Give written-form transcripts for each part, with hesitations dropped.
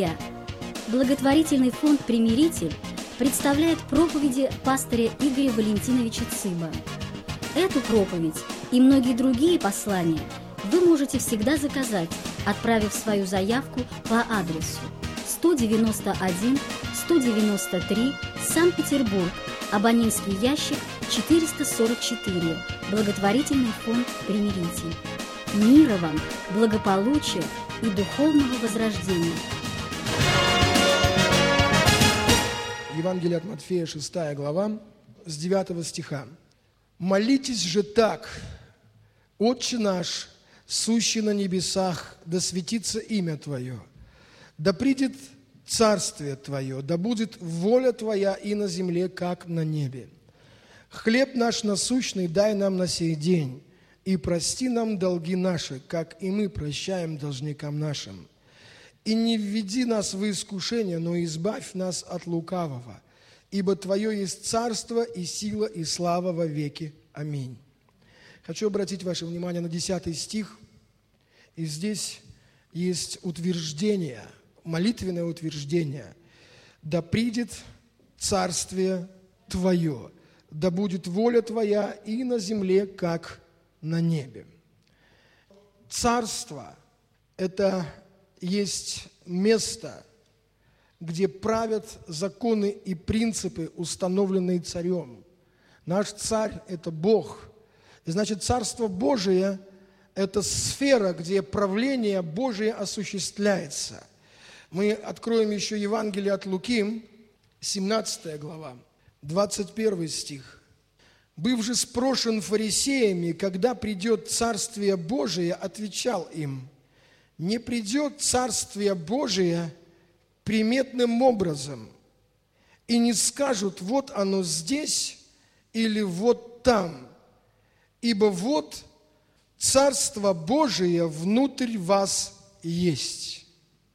друзья! Благотворительный фонд «Примиритель» представляет проповеди пастыря Игоря Валентиновича Цыба. Эту проповедь и многие другие послания вы можете всегда заказать, отправив свою заявку по адресу 191 193 Санкт-Петербург, абонентский ящик 444, благотворительный фонд «Примиритель». Мира вам, благополучия и духовного возрождения. Евангелие от Матфея, 6 глава, с 9 стиха. «Молитесь же так: Отче наш, сущий на небесах, да светится имя Твое, да придет Царствие Твое, да будет воля Твоя и на земле, как на небе. Хлеб наш насущный дай нам на сей день, и прости нам долги наши, как и мы прощаем должникам нашим. И не введи нас в искушение, но избавь нас от лукавого, ибо Твое есть царство и сила и слава во веки. Аминь». Хочу обратить ваше внимание на 10 стих, и здесь есть утверждение, молитвенное утверждение: «Да придет Царствие Твое, да будет воля Твоя и на земле, как на небе». Царство – это есть место, где правят законы и принципы, установленные царем. Наш царь – это Бог. И значит, Царство Божие – это сфера, где правление Божие осуществляется. Мы откроем еще Евангелие от Луки, 17 глава, 21 стих. «Быв же спрошен фарисеями, когда придет Царствие Божие, отвечал им: не придет Царствие Божие приметным образом, и не скажут: вот оно здесь или вот там, ибо вот Царство Божие внутрь вас есть».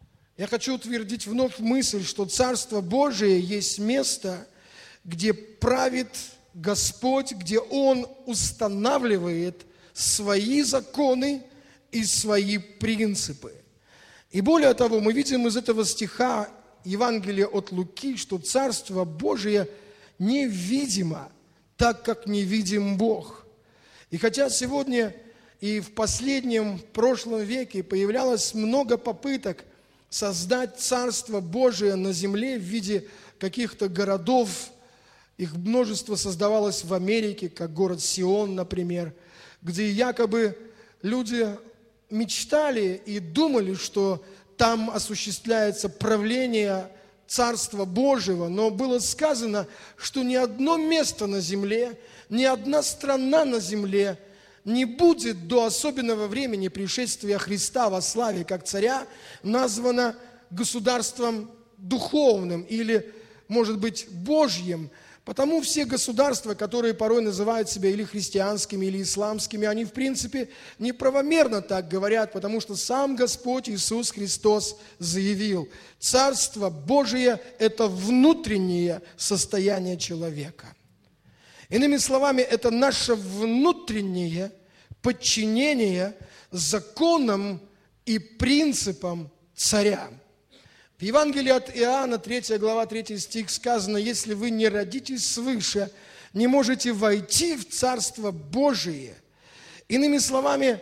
Я хочу утвердить вновь мысль, что Царство Божие есть место, где правит Господь, где Он устанавливает свои законы и свои принципы. И более того, мы видим из этого стиха Евангелия от Луки, что Царство Божие невидимо, так как невидим Бог. И хотя сегодня и в прошлом веке появлялось много попыток создать Царство Божие на земле в виде каких-то городов, их множество создавалось в Америке, как город Сион, например, где якобы люди мечтали и думали, что там осуществляется правление Царства Божьего, но было сказано, что ни одно место на земле, ни одна страна на земле не будет до особенного времени пришествия Христа во славе как царя названо государством духовным или, может быть, Божьим. Потому все государства, которые порой называют себя или христианскими, или исламскими, они, в принципе, неправомерно так говорят, потому что сам Господь Иисус Христос заявил: Царство Божие – это внутреннее состояние человека. Иными словами, это наше внутреннее подчинение законам и принципам царя. В Евангелии от Иоанна, 3 глава, 3 стих сказано: «Если вы не родитесь свыше, не можете войти в Царство Божие». Иными словами,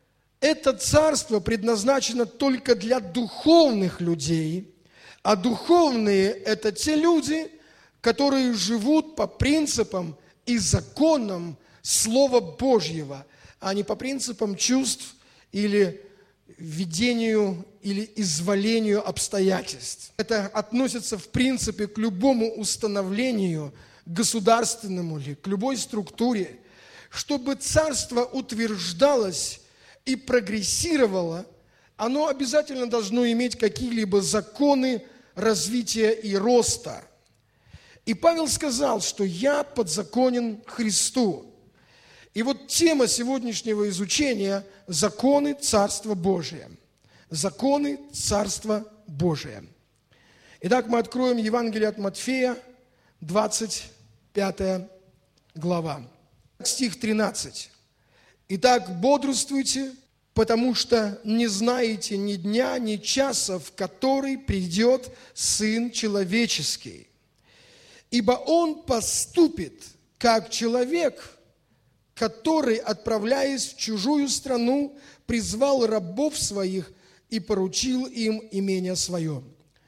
это царство предназначено только для духовных людей, а духовные – это те люди, которые живут по принципам и законам Слова Божьего, а не по принципам чувств или видению или изволению обстоятельств. Это относится, в принципе, к любому установлению государственному или к любой структуре. Чтобы царство утверждалось и прогрессировало, оно обязательно должно иметь какие-либо законы развития и роста. И Павел сказал, что «я подзаконен Христу». И вот тема сегодняшнего изучения – законы Царства Божия. Законы Царства Божия. Итак, мы откроем Евангелие от Матфея, 25 глава, стих 13. «Итак, бодрствуйте потому что не знаете ни дня, ни часа, в который придет Сын Человеческий. Ибо Он поступит, как человек, который, отправляясь в чужую страну, призвал рабов своих и поручил им имение свое».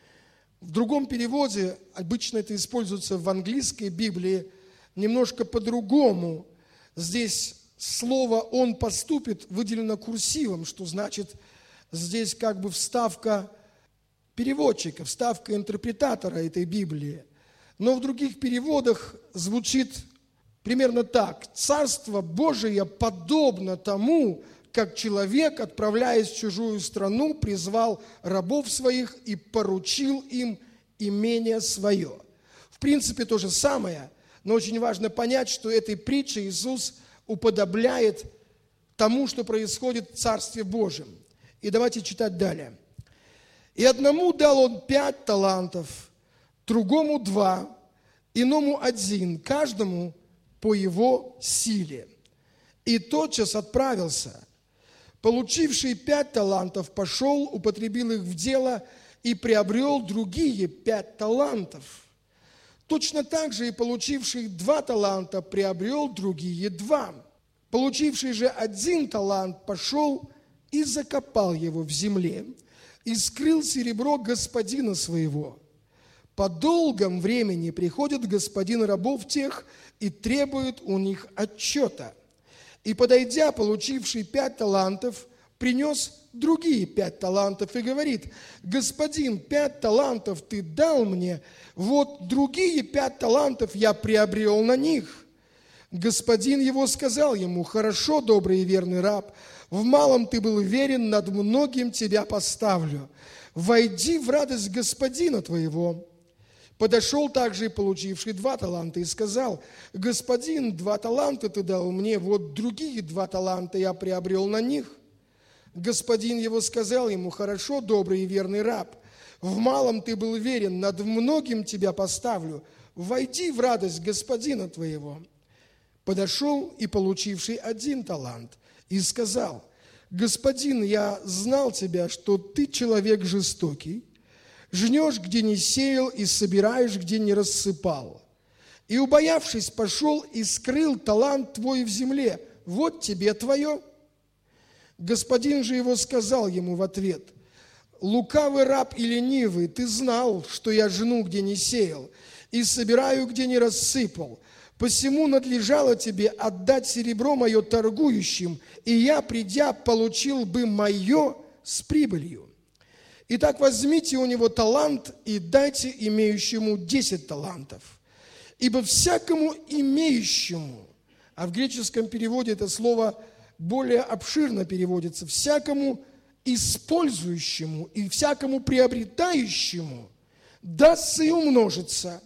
В другом переводе, обычно это используется в английской Библии, немножко по-другому. Здесь слово «Он поступит» выделено курсивом, что значит, здесь как бы вставка переводчика, вставка интерпретатора этой Библии. Но в других переводах звучит примерно так: «Царство Божие подобно тому, как человек, отправляясь в чужую страну, призвал рабов своих и поручил им имение свое». В принципе, то же самое, но очень важно понять, что этой притчей Иисус уподобляет тому, что происходит в Царстве Божьем. И давайте читать далее. «И одному дал он 5 талантов, другому 2, иному 1, каждому по его силе. И тотчас отправился. Получивший 5 талантов пошел, употребил их в дело и приобрел другие 5 талантов. Точно так же и получивший 2 таланта приобрел другие 2. Получивший же 1 талант пошел и закопал его в земле, и скрыл серебро господина своего. По долгом времени приходит господин рабов тех и требует у них отчета. И, подойдя, получивший 5 талантов, принес другие 5 талантов и говорит: господин, 5 талантов ты дал мне, вот другие 5 талантов я приобрел на них. Господин его сказал ему: хорошо, добрый и верный раб, в малом ты был верен, над многим тебя поставлю. Войди в радость господина твоего. Подошел также и получивший 2 таланта и сказал: господин, 2 таланта ты дал мне, вот другие 2 таланта я приобрел на них. Господин его сказал ему: хорошо, добрый и верный раб, в малом ты был верен, над многим тебя поставлю. Войди в радость господина твоего. Подошел и получивший 1 талант и сказал: господин, я знал тебя, что ты человек жестокий, жнешь, где не сеял, и собираешь, где не рассыпал. И, убоявшись, пошел и скрыл талант твой в земле. Вот тебе твое. Господин же его сказал ему в ответ: лукавый раб и ленивый, ты знал, что я жну, где не сеял, и собираю, где не рассыпал. Посему надлежало тебе отдать серебро мое торгующим, и я, придя, получил бы мое с прибылью. Итак, возьмите у него талант и дайте имеющему 10 талантов. Ибо всякому имеющему, а в греческом переводе это слово более обширно переводится, всякому использующему и всякому приобретающему дастся и умножится,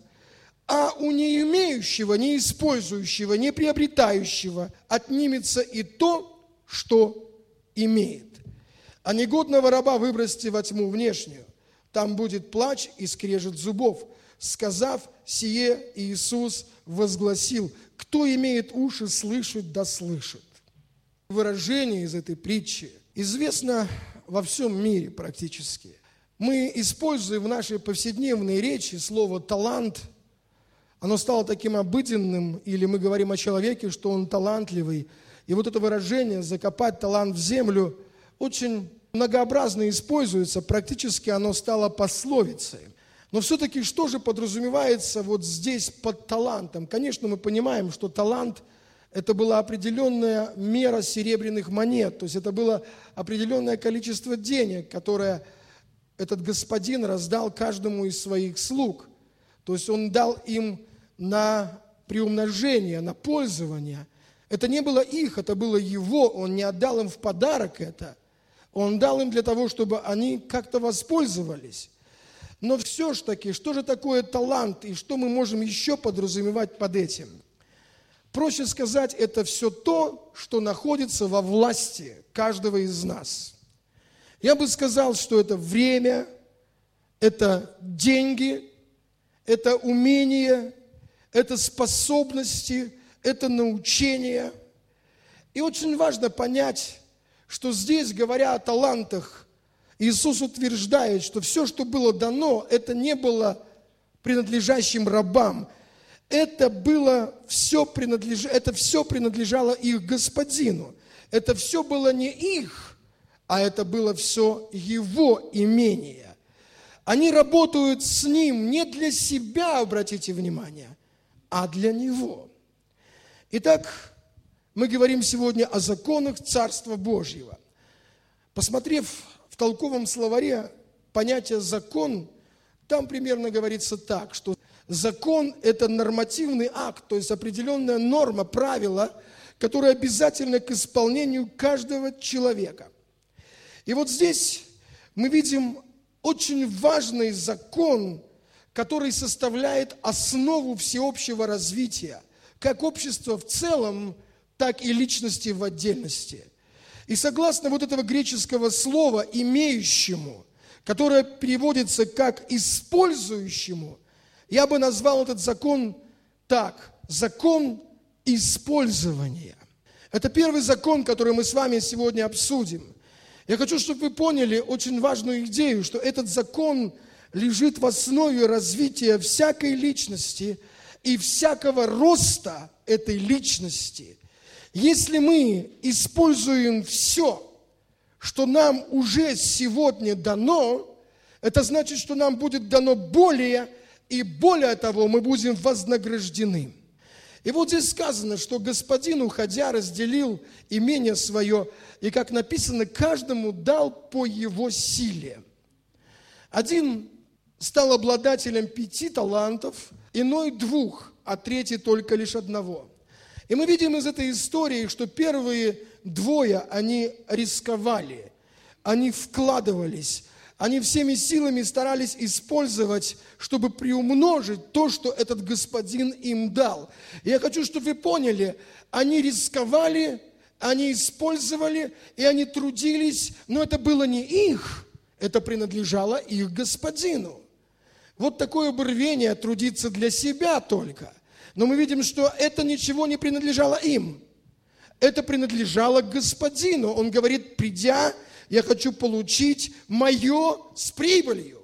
а у не имеющего, не использующего, не приобретающего отнимется и то, что имеет. А негодного раба выбросьте во тьму внешнюю, там будет плач и скрежет зубов. Сказав сие, Иисус возгласил: кто имеет уши слышать, да слышит. Выражение из этой притчи известно во всем мире практически. Мы используем в нашей повседневной речи слово «талант». Оно стало таким обыденным, или мы говорим о человеке, что он талантливый. И вот это выражение «закопать талант в землю» очень многообразно используется, практически оно стало пословицей. Но все-таки что же подразумевается вот здесь под талантом? Конечно, мы понимаем, что талант – это была определенная мера серебряных монет, то есть это было определенное количество денег, которое этот господин раздал каждому из своих слуг. То есть он дал им на приумножение, на пользование. Это не было их, это было его, он не отдал им в подарок это. Он дал им для того, чтобы они как-то воспользовались. Но все ж таки, что же такое талант и что мы можем еще подразумевать под этим? Проще сказать, это все то, что находится во власти каждого из нас. Я бы сказал, что это время, это деньги, это умение, это способности, это научение. И очень важно понять, что здесь, говоря о талантах, Иисус утверждает, что все, что было дано, это не было принадлежащим рабам. Это все принадлежало их Господину. Это все было не их, а это было все Его имение. Они работают с Ним не для себя, обратите внимание, а для Него. Итак, мы говорим сегодня о законах Царства Божьего. Посмотрев в толковом словаре понятие «закон», там примерно говорится так, что закон – это нормативный акт, то есть определенная норма, правило, которое обязательно к исполнению каждого человека. И вот здесь мы видим очень важный закон, который составляет основу всеобщего развития, как общества в целом, так и личности в отдельности. И согласно вот этого греческого слова «имеющему», которое переводится как «использующему», я бы назвал этот закон так: закон использования. Это первый закон, который мы с вами сегодня обсудим. Я хочу, чтобы вы поняли очень важную идею, что этот закон лежит в основе развития всякой личности и всякого роста этой личности. Если мы используем все, что нам уже сегодня дано, это значит, что нам будет дано более, и более того, мы будем вознаграждены. И вот здесь сказано, что господин, уходя, разделил имение свое, и, как написано, каждому дал по его силе. Один стал обладателем 5 талантов, иной 2, а третий только лишь 1. И мы видим из этой истории, что первые 2, они рисковали, они вкладывались, они всеми силами старались использовать, чтобы приумножить то, что этот господин им дал. И я хочу, чтобы вы поняли, они рисковали, они использовали, и они трудились, но это было не их, это принадлежало их господину. Вот такое бы рвение трудиться для себя только. Но мы видим, что это ничего не принадлежало им. Это принадлежало господину. Он говорит: придя, я хочу получить мое с прибылью.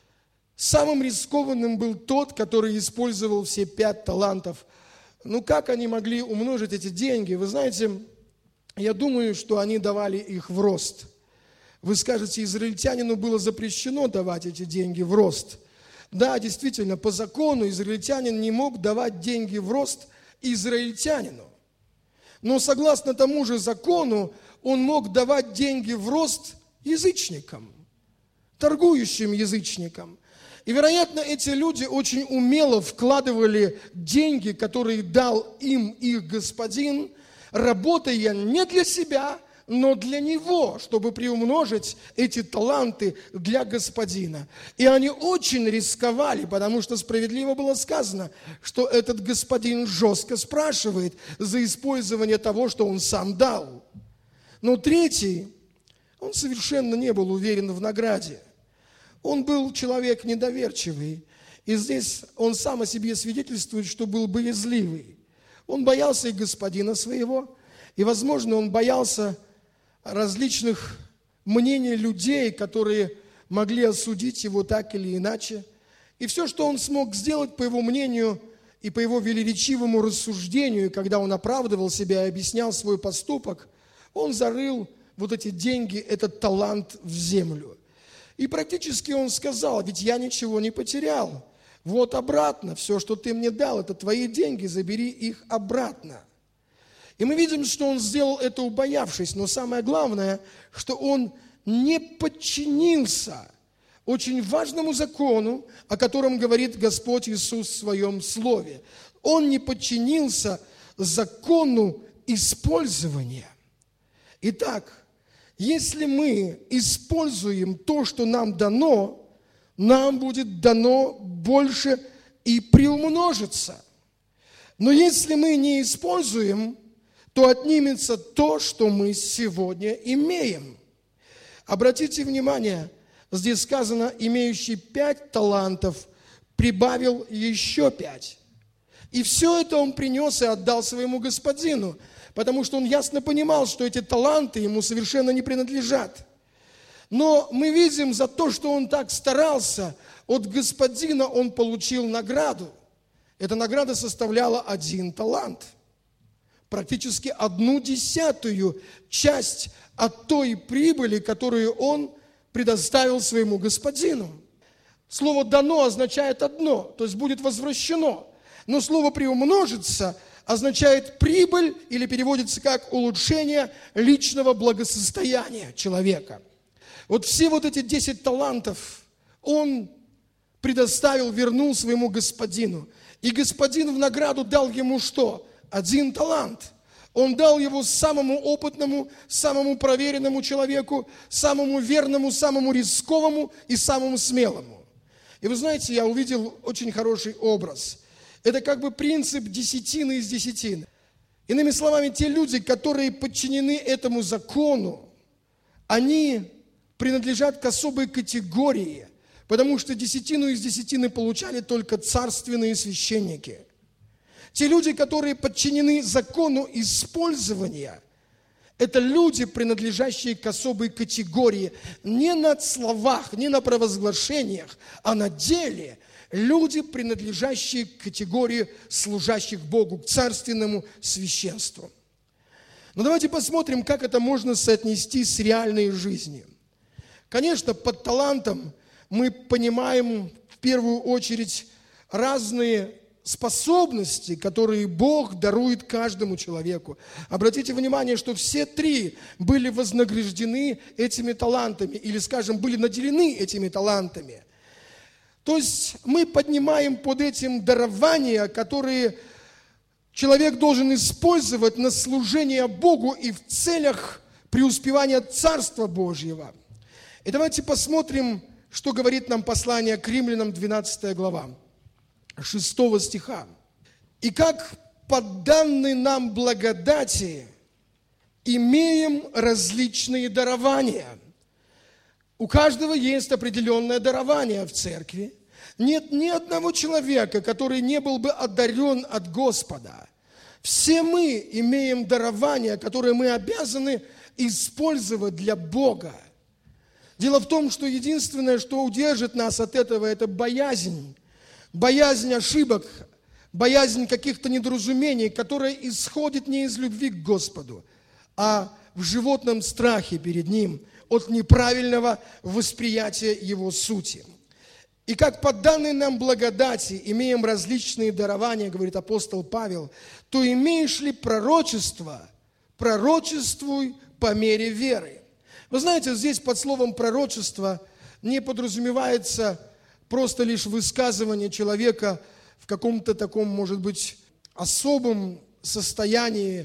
Самым рискованным был тот, который использовал все 5 талантов. Ну, как они могли умножить эти деньги? Вы знаете, я думаю, что они давали их в рост. Вы скажете, израильтянину было запрещено давать эти деньги в рост. Да, действительно, по закону израильтянин не мог давать деньги в рост израильтянину. Но согласно тому же закону, он мог давать деньги в рост язычникам, торгующим язычникам. И, вероятно, эти люди очень умело вкладывали деньги, которые дал им их господин, работая не для себя, но для него, чтобы приумножить эти таланты для господина. И они очень рисковали, потому что справедливо было сказано, что этот господин жестко спрашивает за использование того, что он сам дал. Но третий, он совершенно не был уверен в награде. Он был человек недоверчивый. И здесь он сам о себе свидетельствует, что был боязливый. Он боялся и господина своего, и, возможно, он боялся различных мнений людей, которые могли осудить его так или иначе. И все, что он смог сделать, по его мнению и по его велеречивому рассуждению, когда он оправдывал себя и объяснял свой поступок, он зарыл вот эти деньги, этот талант в землю. И практически он сказал: ведь я ничего не потерял. Вот обратно, все, что ты мне дал, это твои деньги, забери их обратно. И мы видим, что он сделал это, убоявшись, но самое главное, что он не подчинился очень важному закону, о котором говорит Господь Иисус в Своем Слове. Он не подчинился закону использования. Итак, если мы используем то, что нам дано, нам будет дано больше и приумножится. Но если мы не используем, то отнимется то, что мы сегодня имеем. Обратите внимание, здесь сказано: имеющий 5 талантов прибавил еще 5. И все это он принес и отдал своему господину, потому что он ясно понимал, что эти таланты ему совершенно не принадлежат. Но мы видим, за то, что он так старался, от господина он получил награду. Эта награда составляла 1 талант. Практически 1/10 часть от той прибыли, которую он предоставил своему господину. Слово «дано» означает одно, то есть будет возвращено. Но слово «приумножится» означает прибыль или переводится как улучшение личного благосостояния человека. Вот все вот эти 10 талантов он предоставил, вернул своему господину. И господин в награду дал ему что? 1 талант. Он дал его самому опытному, самому проверенному человеку, самому верному, самому рисковому и самому смелому. И вы знаете, я увидел очень хороший образ. Это как бы принцип десятины из десятины. Иными словами, те люди, которые подчинены этому закону, они принадлежат к особой категории, потому что десятину из десятины получали только царственные священники. Те люди, которые подчинены закону использования, это люди, принадлежащие к особой категории. Не на словах, не на провозглашениях, а на деле. Люди, принадлежащие к категории служащих Богу, к царственному священству. Но давайте посмотрим, как это можно соотнести с реальной жизнью. Конечно, под талантом мы понимаем в первую очередь разные способности, которые Бог дарует каждому человеку. Обратите внимание, что все 3 были вознаграждены этими талантами, или, скажем, были наделены этими талантами. То есть мы поднимаем под этим дарования, которые человек должен использовать на служение Богу и в целях преуспевания Царства Божьего. И давайте посмотрим, что говорит нам послание к Римлянам, 12 глава. 6 стиха. «И как по данной нам благодати имеем различные дарования». У каждого есть определенное дарование в церкви. Нет ни одного человека, который не был бы одарен от Господа. Все мы имеем дарования, которые мы обязаны использовать для Бога. Дело в том, что единственное, что удержит нас от этого, это боязнь. Боязнь ошибок, боязнь каких-то недоразумений, которая исходит не из любви к Господу, а в животном страхе перед Ним от неправильного восприятия Его сути. И как по данной нам благодати имеем различные дарования, говорит апостол Павел, то имеешь ли пророчество, пророчествуй по мере веры. Вы знаете, здесь под словом пророчество не подразумевается просто лишь высказывание человека в каком-то таком, может быть, особом состоянии.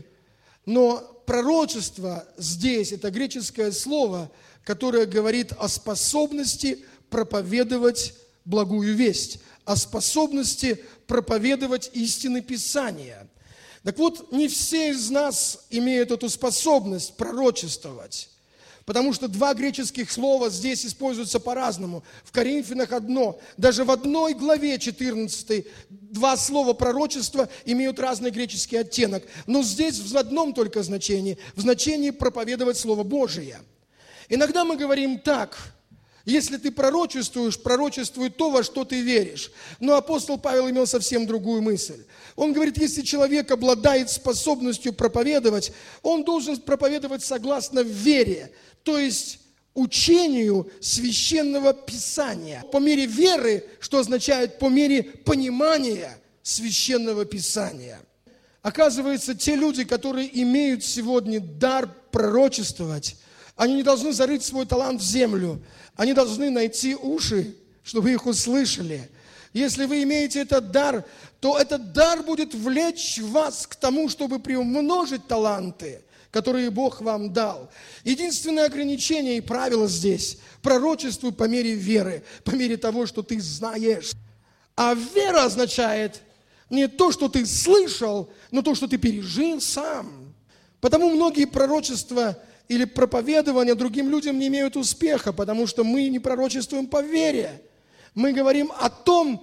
Но пророчество здесь – это греческое слово, которое говорит о способности проповедовать благую весть, о способности проповедовать истины Писания. Так вот, не все из нас имеют эту способность пророчествовать. Потому что 2 греческих слова здесь используются по-разному. В Коринфянах одно. Даже в 1 главе 14 2 слова пророчества имеют разный греческий оттенок. Но здесь в одном только значении. В значении проповедовать Слово Божие. Иногда мы говорим так. Если ты пророчествуешь, пророчествуй то, во что ты веришь. Но апостол Павел имел совсем другую мысль. Он говорит, если человек обладает способностью проповедовать, он должен проповедовать согласно вере, то есть учению Священного Писания. По мере веры, что означает по мере понимания Священного Писания. Оказывается, те люди, которые имеют сегодня дар пророчествовать, они не должны зарыть свой талант в землю. Они должны найти уши, чтобы их услышали. Если вы имеете этот дар, то этот дар будет влечь вас к тому, чтобы приумножить таланты, которые Бог вам дал. Единственное ограничение и правило здесь – пророчествуй по мере веры, по мере того, что ты знаешь. А вера означает не то, что ты слышал, но то, что ты пережил сам. Потому многие пророчества или проповедования другим людям не имеют успеха, потому что мы не пророчествуем по вере. Мы говорим о том,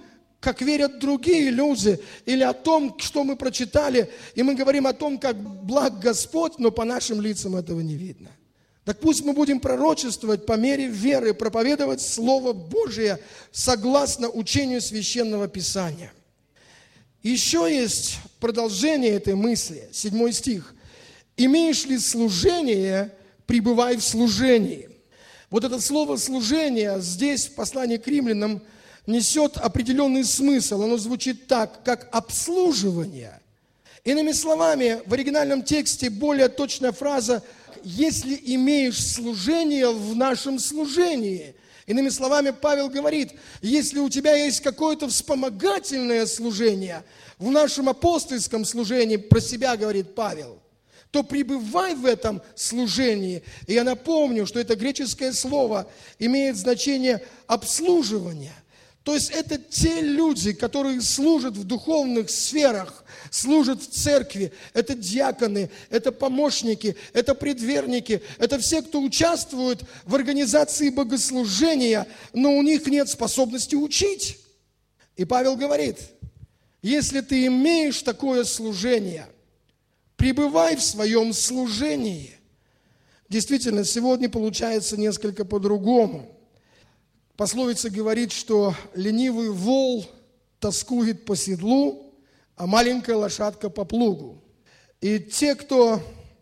как верят другие люди, или о том, что мы прочитали, и мы говорим о том, как благ Господь, но по нашим лицам этого не видно. Так пусть мы будем пророчествовать по мере веры, проповедовать Слово Божие согласно учению Священного Писания. Еще есть продолжение этой мысли, 7 стих. «Имеешь ли служение, пребывай в служении». Вот это слово «служение» здесь, в послании к римлянам, несет определенный смысл. Оно звучит так, как обслуживание. Иными словами, в оригинальном тексте более точная фраза «если имеешь служение в нашем служении». Иными словами, Павел говорит, если у тебя есть какое-то вспомогательное служение в нашем апостольском служении, про себя говорит Павел, то пребывай в этом служении. И я напомню, что это греческое слово имеет значение обслуживания. То есть это те люди, которые служат в духовных сферах, служат в церкви. Это диаконы, это помощники, это предверники, это все, кто участвует в организации богослужения, но у них нет способности учить. И Павел говорит, если ты имеешь такое служение, пребывай в своем служении. Действительно, сегодня получается несколько по-другому. Пословица говорит, что ленивый вол тоскует по седлу, а маленькая лошадка по плугу. И те, кто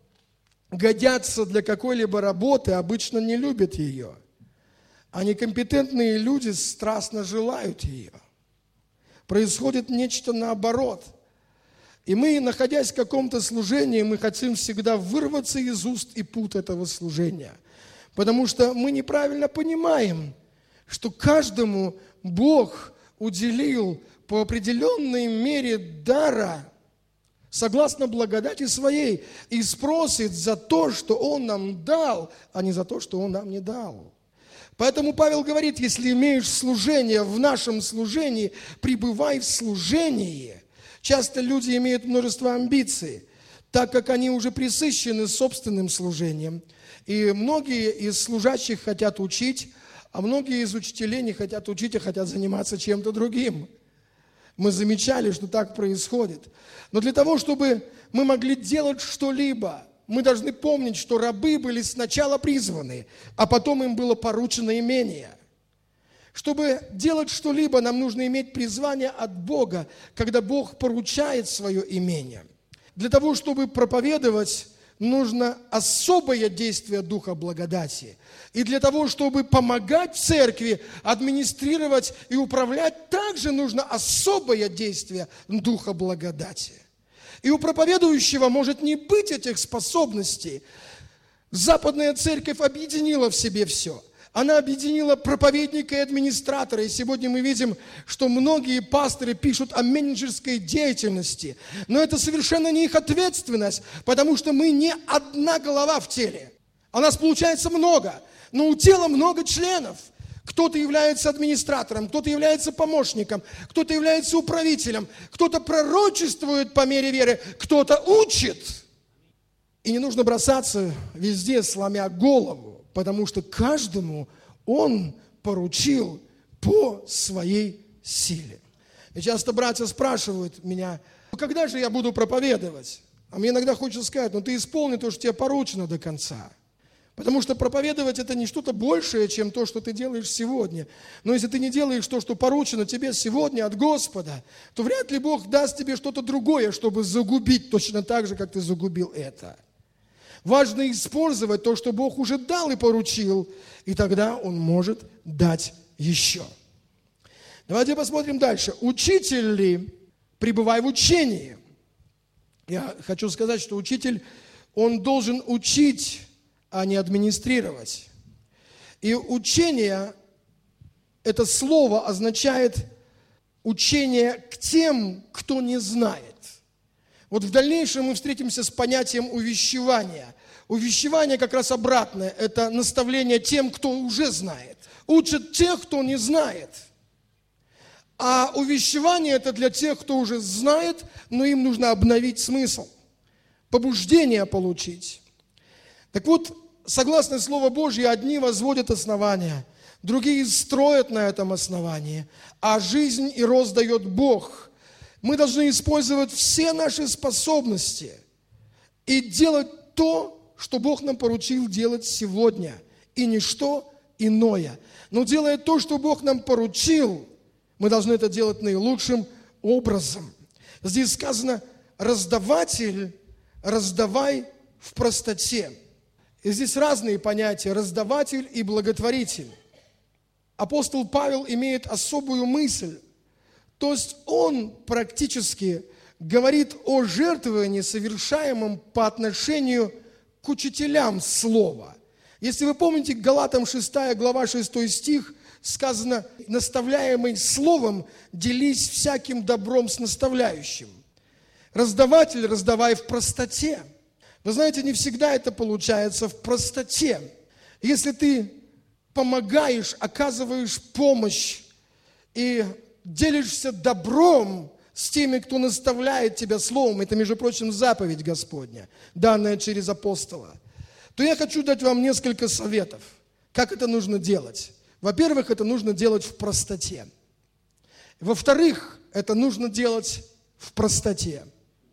годятся для какой-либо работы, обычно не любят ее. А некомпетентные люди страстно желают ее. Происходит нечто наоборот. И мы, находясь в каком-то служении, мы хотим всегда вырваться из уст и пут этого служения. Потому что мы неправильно понимаем, что каждому Бог уделил по определенной мере дара, согласно благодати своей, и спросит за то, что Он нам дал, а не за то, что Он нам не дал. Поэтому Павел говорит, если имеешь служение в нашем служении, пребывай в служении. Часто люди имеют множество амбиций, так как они уже пресыщены собственным служением. И многие из служащих хотят учить, а многие из учителей не хотят учить, а хотят заниматься чем-то другим. Мы замечали, что так происходит. Но для того, чтобы мы могли делать что-либо, мы должны помнить, что рабы были сначала призваны, а потом им было поручено имение. Чтобы делать что-либо, нам нужно иметь призвание от Бога, когда Бог поручает свое имение. Для того, чтобы проповедовать, нужно особое действие Духа благодати. И для того, чтобы помогать церкви, администрировать и управлять, также нужно особое действие Духа благодати. И у проповедующего может не быть этих способностей. Западная церковь объединила в себе все. Она объединила проповедника и администратора. И сегодня мы видим, что многие пасторы пишут о менеджерской деятельности. Но это совершенно не их ответственность, потому что мы не одна голова в теле. А нас получается много, но у тела много членов. Кто-то является администратором, кто-то является помощником, кто-то является управителем, кто-то пророчествует по мере веры, кто-то учит. И не нужно бросаться везде, сломя голову. Потому что каждому Он поручил по своей силе. И часто братья спрашивают меня, когда же я буду проповедовать? А мне иногда хочется сказать, ты исполни то, что тебе поручено до конца. Потому что проповедовать это не что-то большее, чем то, что ты делаешь сегодня. Но если ты не делаешь то, что поручено тебе сегодня от Господа, то вряд ли Бог даст тебе что-то другое, чтобы загубить точно так же, как ты загубил это. Важно использовать то, что Бог уже дал и поручил, и тогда Он может дать еще. Давайте посмотрим дальше. Учитель ли, пребывай в учении. Я хочу сказать, что учитель, он должен учить, а не администрировать. И учение, это слово означает учение к тем, кто не знает. Вот в дальнейшем мы встретимся с понятием увещевания. Увещевание как раз обратное. Это наставление тем, кто уже знает. Учат тех, кто не знает. А увещевание это для тех, кто уже знает, но им нужно обновить смысл. Побуждение получить. Так вот, согласно Слову Божьему, одни возводят основания, другие строят на этом основании, а жизнь и рост дает Бог. Мы должны использовать все наши способности и делать то, что Бог нам поручил делать сегодня, и ничто иное. Но делая то, что Бог нам поручил, мы должны это делать наилучшим образом. Здесь сказано: раздаватель, раздавай в простоте. И здесь разные понятия: раздаватель и благотворитель. Апостол Павел имеет особую мысль. То есть он практически говорит о жертвовании, совершаемом по отношению к учителям слова. Если вы помните, Галатам 6 глава 6 стих, сказано: наставляемый словом, делись всяким добром с наставляющим. Раздаватель, раздавай в простоте. Вы знаете, не всегда это получается в простоте. Если ты помогаешь, оказываешь помощь и делишься добром с теми, кто наставляет тебя словом, это, между прочим, заповедь Господня, данная через апостола, то я хочу дать вам несколько советов, как это нужно делать. Во-первых, это нужно делать в простоте. Во-вторых, это нужно делать в простоте.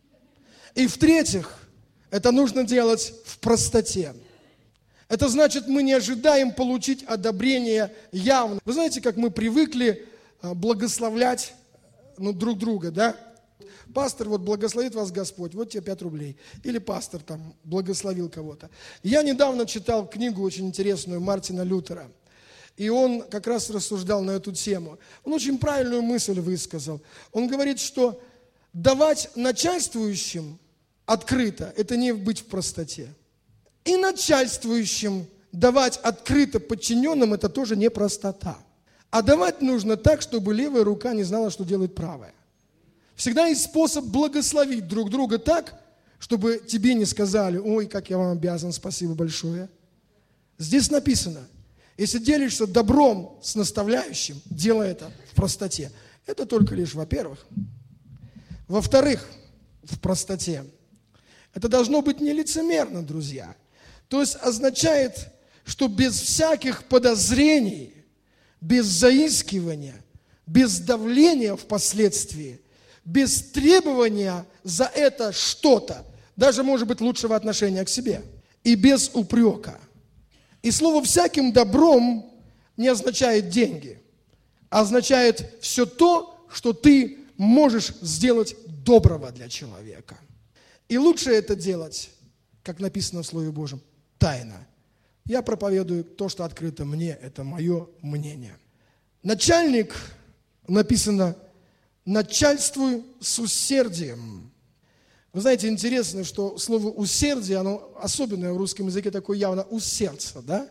И в-третьих, это нужно делать в простоте. Это значит, мы не ожидаем получить одобрение явно. Вы знаете, как мы привыкли благословлять друг друга, да? Пастор, вот благословит вас Господь, вот тебе 5 рублей. Или пастор там благословил кого-то. Я недавно читал книгу очень интересную Мартина Лютера. И он как раз рассуждал на эту тему. Он очень правильную мысль высказал. Он говорит, что давать начальствующим открыто – это не быть в простоте. И начальствующим давать открыто подчиненным – это тоже не простота. А давать нужно так, чтобы левая рука не знала, что делает правая. Всегда есть способ благословить друг друга так, чтобы тебе не сказали: ой, как я вам обязан, спасибо большое. Здесь написано: если делишься добром с наставляющим, делай это в простоте. Это только лишь во-первых. Во-вторых, в простоте. Это должно быть не лицемерно, друзья. То есть означает, что без всяких подозрений, без заискивания, без давления впоследствии, без требования за это что-то, даже, может быть, лучшего отношения к себе, и без упрека. И слово «всяким добром» не означает деньги, а означает все то, что ты можешь сделать доброго для человека. И лучше это делать, как написано в Слове Божьем, тайно. Я проповедую то, что открыто мне, это мое мнение. Начальник, написано, начальствуй с усердием. Вы знаете, интересно, что слово «усердие», оно особенное в русском языке, такое явно «у сердца», да?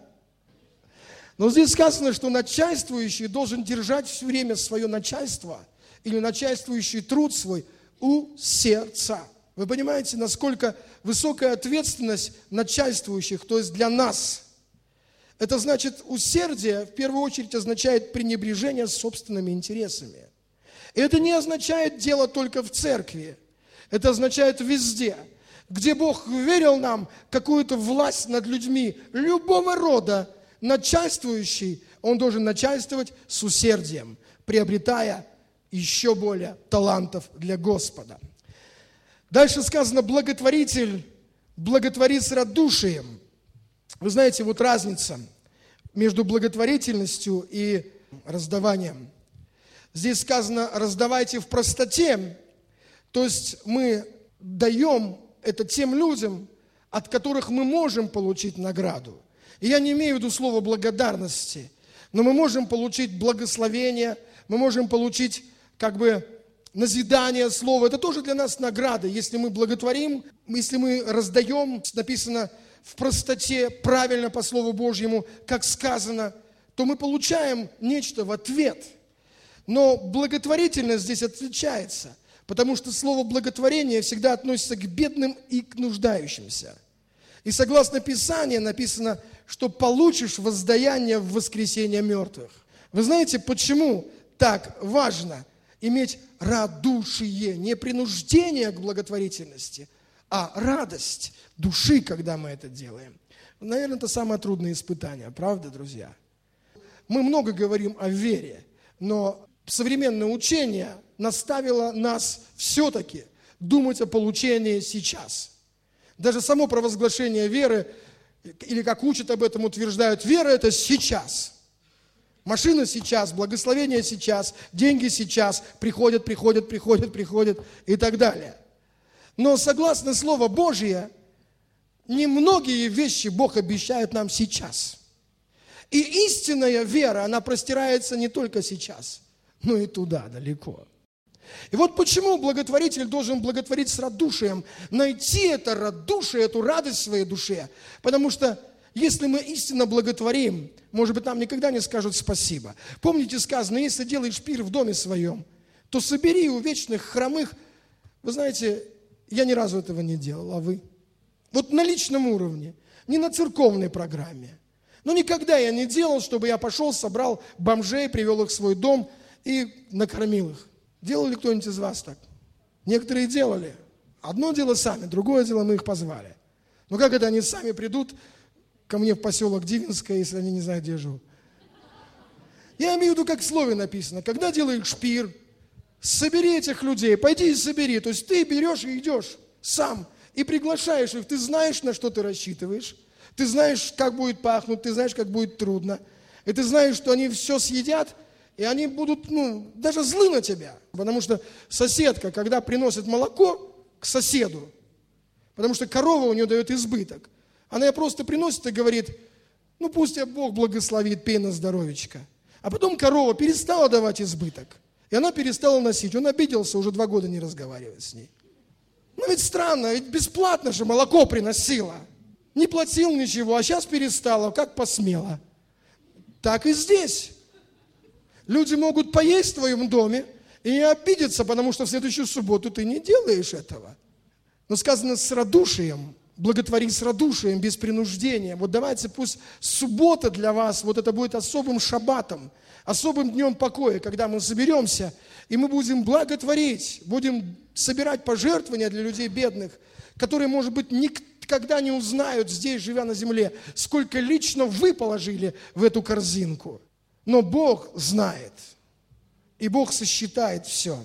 Но здесь сказано, что начальствующий должен держать все время свое начальство или начальствующий труд свой у сердца. Вы понимаете, насколько высокая ответственность начальствующих, то есть для нас. Это значит, усердие в первую очередь означает пренебрежение собственными интересами. И это не означает дело только в церкви. Это означает везде, где Бог верил нам какую-то власть над людьми любого рода, начальствующий, он должен начальствовать с усердием, приобретая еще более талантов для Господа. Дальше сказано, благотворитель благотворит с радушием. Вы знаете, вот разница между благотворительностью и раздаванием. Здесь сказано, раздавайте в простоте. То есть мы даем это тем людям, от которых мы можем получить награду. И я не имею в виду слово благодарности, но мы можем получить благословение, мы можем получить назидание слова. Это тоже для нас награда. Если мы благотворим, если мы раздаем, написано в простоте, правильно по Слову Божьему, как сказано, то мы получаем нечто в ответ. Но благотворительность здесь отличается, потому что слово благотворение всегда относится к бедным и к нуждающимся. И согласно Писанию написано, что получишь воздаяние в воскресение мертвых. Вы знаете, почему так важно иметь радушие, не принуждение к благотворительности, а радость души, когда мы это делаем? Наверное, это самое трудное испытание, правда, друзья? мы много говорим о вере, но современное учение наставило нас все-таки думать о получении сейчас. Даже само провозглашение веры, или как учат об этом, утверждают, вера – это сейчас. Машина сейчас, благословение сейчас, деньги сейчас, приходят и так далее. Но согласно Слову Божие, немногие вещи Бог обещает нам сейчас. И истинная вера, она простирается не только сейчас, но и туда, далеко. И вот почему благотворитель должен благотворить с радушием, найти это радушие, эту радость в своей душе. Потому что если мы истинно благотворим, может быть, нам никогда не скажут спасибо. Помните сказано, если делаешь пир в доме своем, то собери у вечных хромых. Вы знаете, я ни разу этого не делал, а вы? Вот на личном уровне, не на церковной программе. Но никогда я не делал, чтобы я пошел, собрал бомжей, привел их в свой дом и накормил их. Делал ли кто-нибудь из вас так? Некоторые делали. Одно дело сами, другое дело мы их позвали. Но как это они сами придут ко мне в поселок Дивинское, если они не знают, где я живу? Я имею в виду, как в слове написано. Когда делаешь пир, собери этих людей, пойди и собери. То есть ты берешь и идешь сам и приглашаешь их. Ты знаешь, на что ты рассчитываешь. Ты знаешь, как будет пахнуть, ты знаешь, как будет трудно. И ты знаешь, что они все съедят, и они будут, даже злы на тебя. Потому что соседка, когда приносит молоко к соседу, потому что корова у нее дает избыток, она ей просто приносит и говорит, пусть тебя Бог благословит, пей на здоровечко. А потом корова перестала давать избыток, и она перестала носить. Он обиделся, уже 2 года не разговаривает с ней. Ведь странно, ведь бесплатно же молоко приносила. Не платил ничего, а сейчас перестала, как посмела. Так и здесь. Люди могут поесть в твоем доме и не обидеться, потому что в следующую субботу ты не делаешь этого. Но сказано с радушием, благотвори с радушием, без принуждения. Вот давайте пусть суббота для вас, вот это будет особым шаббатом, особым днем покоя, когда мы соберемся, и мы будем благотворить, будем собирать пожертвования для людей бедных, которые, может быть, никогда не узнают здесь, живя на земле, сколько лично вы положили в эту корзинку. Но Бог знает, и Бог сосчитает все.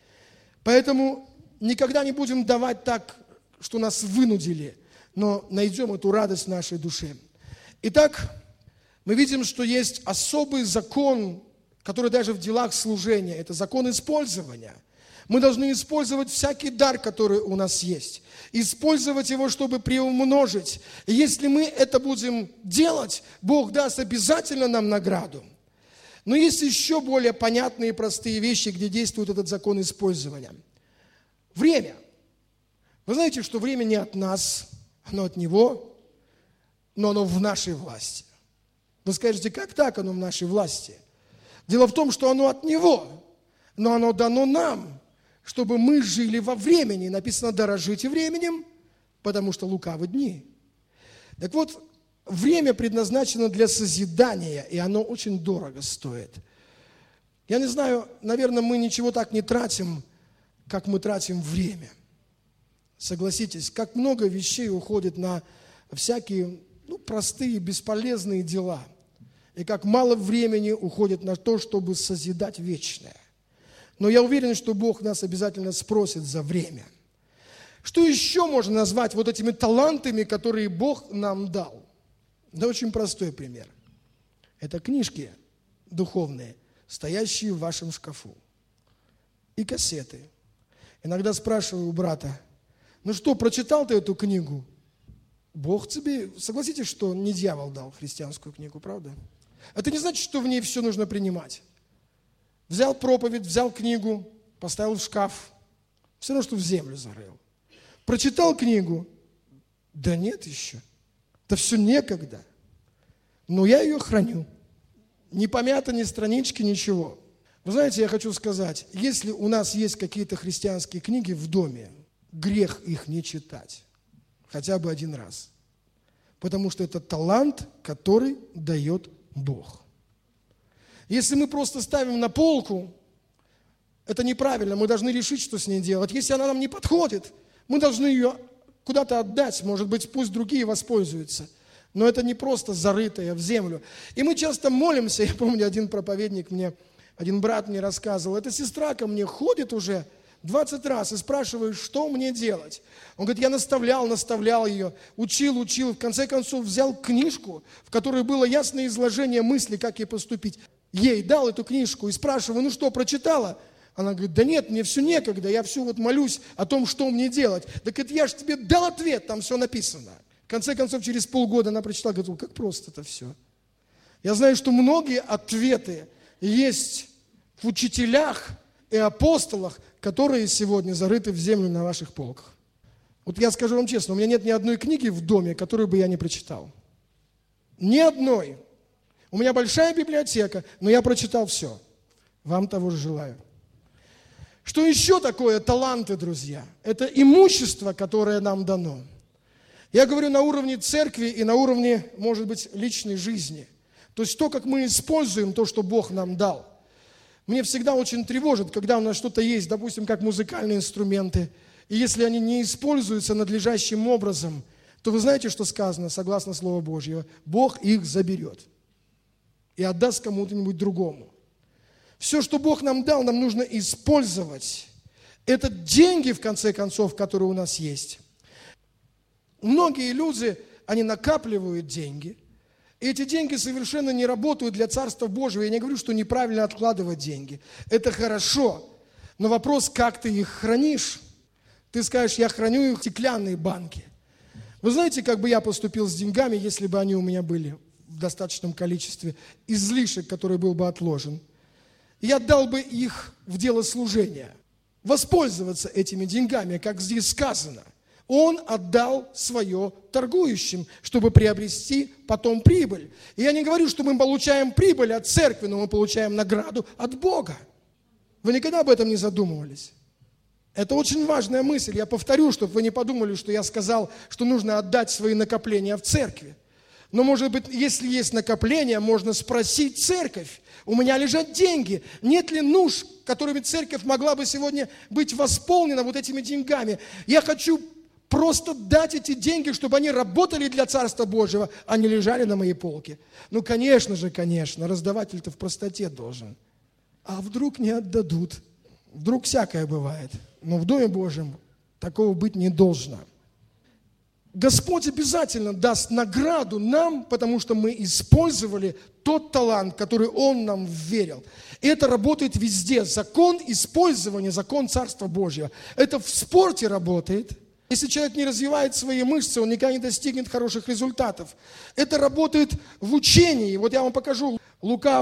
Поэтому никогда не будем давать так, что нас вынудили, но найдем эту радость в нашей душе. Итак, мы видим, что есть особый закон, который даже в делах служения, это закон использования. Мы должны использовать всякий дар, который у нас есть. Использовать его, чтобы приумножить. И если мы это будем делать, Бог даст обязательно нам награду. Но есть еще более понятные и простые вещи, где действует этот закон использования. Время. Вы знаете, что время не от нас, оно от Него, но оно в нашей власти. Вы скажете, как так оно в нашей власти? Дело в том, что оно от Него, но оно дано нам, чтобы мы жили во времени. Написано, дорожите временем, потому что лукавы дни. Так вот, время предназначено для созидания, и оно очень дорого стоит. Я не знаю, наверное, мы ничего так не тратим, как мы тратим время. Согласитесь, как много вещей уходит на всякие простые, бесполезные дела. И как мало времени уходит на то, чтобы созидать вечное. Но я уверен, что Бог нас обязательно спросит за время. Что еще можно назвать вот этими талантами, которые Бог нам дал? Да очень простой пример. Это книжки духовные, стоящие в вашем шкафу. И кассеты. Иногда спрашиваю у брата, прочитал ты эту книгу? Бог тебе, согласитесь, что не дьявол дал христианскую книгу, правда? Это не значит, что в ней все нужно принимать. Взял проповедь, взял книгу, поставил в шкаф. Все равно, что в землю зарыл. Прочитал книгу? Да нет еще. Да все некогда. Но я ее храню. Не помято ни странички, ничего. Вы знаете, я хочу сказать, если у нас есть какие-то христианские книги в доме, грех их не читать. Хотя бы один раз. Потому что это талант, который дает Бог. Если мы просто ставим на полку, это неправильно, мы должны решить, что с ней делать. Если она нам не подходит, мы должны ее куда-то отдать, может быть, пусть другие воспользуются. но это не просто зарытое в землю. И мы часто молимся, я помню, один проповедник один брат мне рассказывал, эта сестра ко мне ходит уже 20 раз и спрашивает, что мне делать. Он говорит, я наставлял ее, учил, в конце концов взял книжку, в которой было ясное изложение мысли, как ей поступить. Ей дал эту книжку и спрашиваю, ну что, прочитала? Она говорит, да нет, мне все некогда, я все молюсь о том, что мне делать. Так это я же тебе дал ответ, там все написано. В конце концов, через полгода она прочитала, говорит, как просто это все. Я знаю, что многие ответы есть в учителях и апостолах, которые сегодня зарыты в землю на ваших полках. Вот я скажу вам честно, у меня нет ни одной книги в доме, которую бы я не прочитал. Ни одной. У меня большая библиотека, но я прочитал все. Вам того же желаю. Что еще такое таланты, друзья? Это имущество, которое нам дано. Я говорю на уровне церкви и на уровне, может быть, личной жизни. То есть то, как мы используем то, что Бог нам дал. Мне всегда очень тревожит, когда у нас что-то есть, допустим, как музыкальные инструменты, и если они не используются надлежащим образом, то вы знаете, что сказано, согласно Слову Божьего? Бог их заберет и отдаст кому-то-нибудь другому. Все, что Бог нам дал, нам нужно использовать. Это деньги, в конце концов, которые у нас есть. Многие люди, они накапливают деньги, и эти деньги совершенно не работают для Царства Божьего. Я не говорю, что неправильно откладывать деньги. Это хорошо, но вопрос, как ты их хранишь. Ты скажешь, я храню их в стеклянные банки. Вы знаете, как бы я поступил с деньгами, если бы они у меня были в достаточном количестве, излишек, который был бы отложен? Я дал бы их в дело служения, воспользоваться этими деньгами, как здесь сказано. Он отдал свое торгующим, чтобы приобрести потом прибыль. И я не говорю, что мы получаем прибыль от церкви, но мы получаем награду от Бога. Вы никогда об этом не задумывались? Это очень важная мысль. Я повторю, чтобы вы не подумали, что я сказал, что нужно отдать свои накопления в церкви. Но, может быть, если есть накопления, можно спросить церковь. У меня лежат деньги. Нет ли нужд, которыми церковь могла бы сегодня быть восполнена вот этими деньгами? Я хочу просто дать эти деньги, чтобы они работали для Царства Божьего, а не лежали на моей полке. Ну, конечно, раздаватель-то в простоте должен. А вдруг не отдадут? Вдруг всякое бывает. Но в Доме Божьем такого быть не должно. Господь обязательно даст награду нам, потому что мы использовали тот талант, который Он нам вверил. И это работает везде. Закон использования, закон Царства Божьего. Это в спорте работает. Если человек не развивает свои мышцы, он никогда не достигнет хороших результатов. Это работает в учении. Вот я вам покажу Лука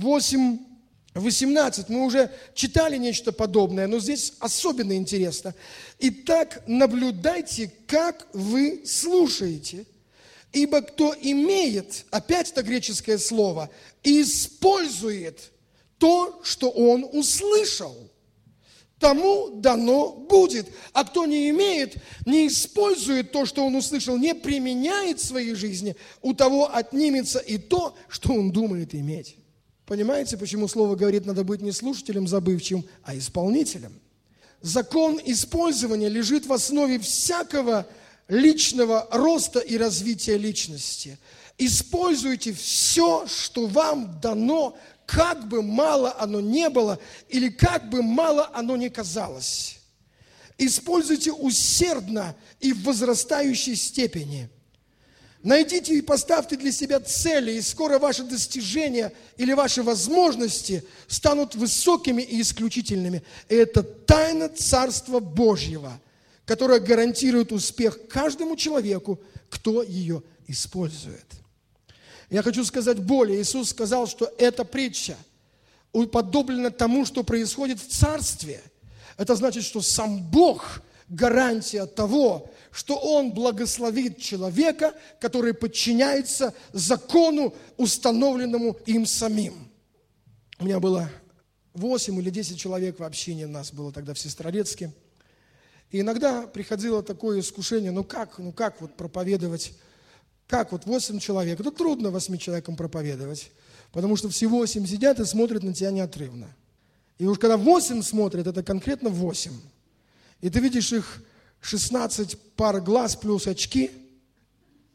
8:18. Мы уже читали нечто подобное, но здесь особенно интересно. Итак, наблюдайте, как вы слушаете. Ибо кто имеет, опять это греческое слово, использует то, что он услышал, тому дано будет. А кто не имеет, не использует то, что он услышал, не применяет в своей жизни, у того отнимется и то, что он думает иметь. Понимаете, почему слово говорит, надо быть не слушателем забывчивым, а исполнителем? Закон использования лежит в основе всякого личного роста и развития личности. Используйте все, что вам дано, как бы мало оно не было или как бы мало оно не казалось. Используйте усердно и в возрастающей степени. Найдите и поставьте для себя цели, и скоро ваши достижения или ваши возможности станут высокими и исключительными. И это тайна Царства Божьего, которая гарантирует успех каждому человеку, кто ее использует. Я хочу сказать более. Иисус сказал, что эта притча уподоблена тому, что происходит в Царстве. Это значит, что сам Бог гарантия того, что Он благословит человека, который подчиняется закону, установленному им самим. У меня было 8 или 10 человек в общине, у нас было тогда в Сестрорецке. И иногда приходило такое искушение, ну как вот проповедовать, как вот 8 человек. Это трудно 8 человекам проповедовать, потому что все 8 сидят и смотрят на тебя неотрывно. И уж когда 8 смотрят, это конкретно 8. И ты видишь их 16 пар глаз плюс очки,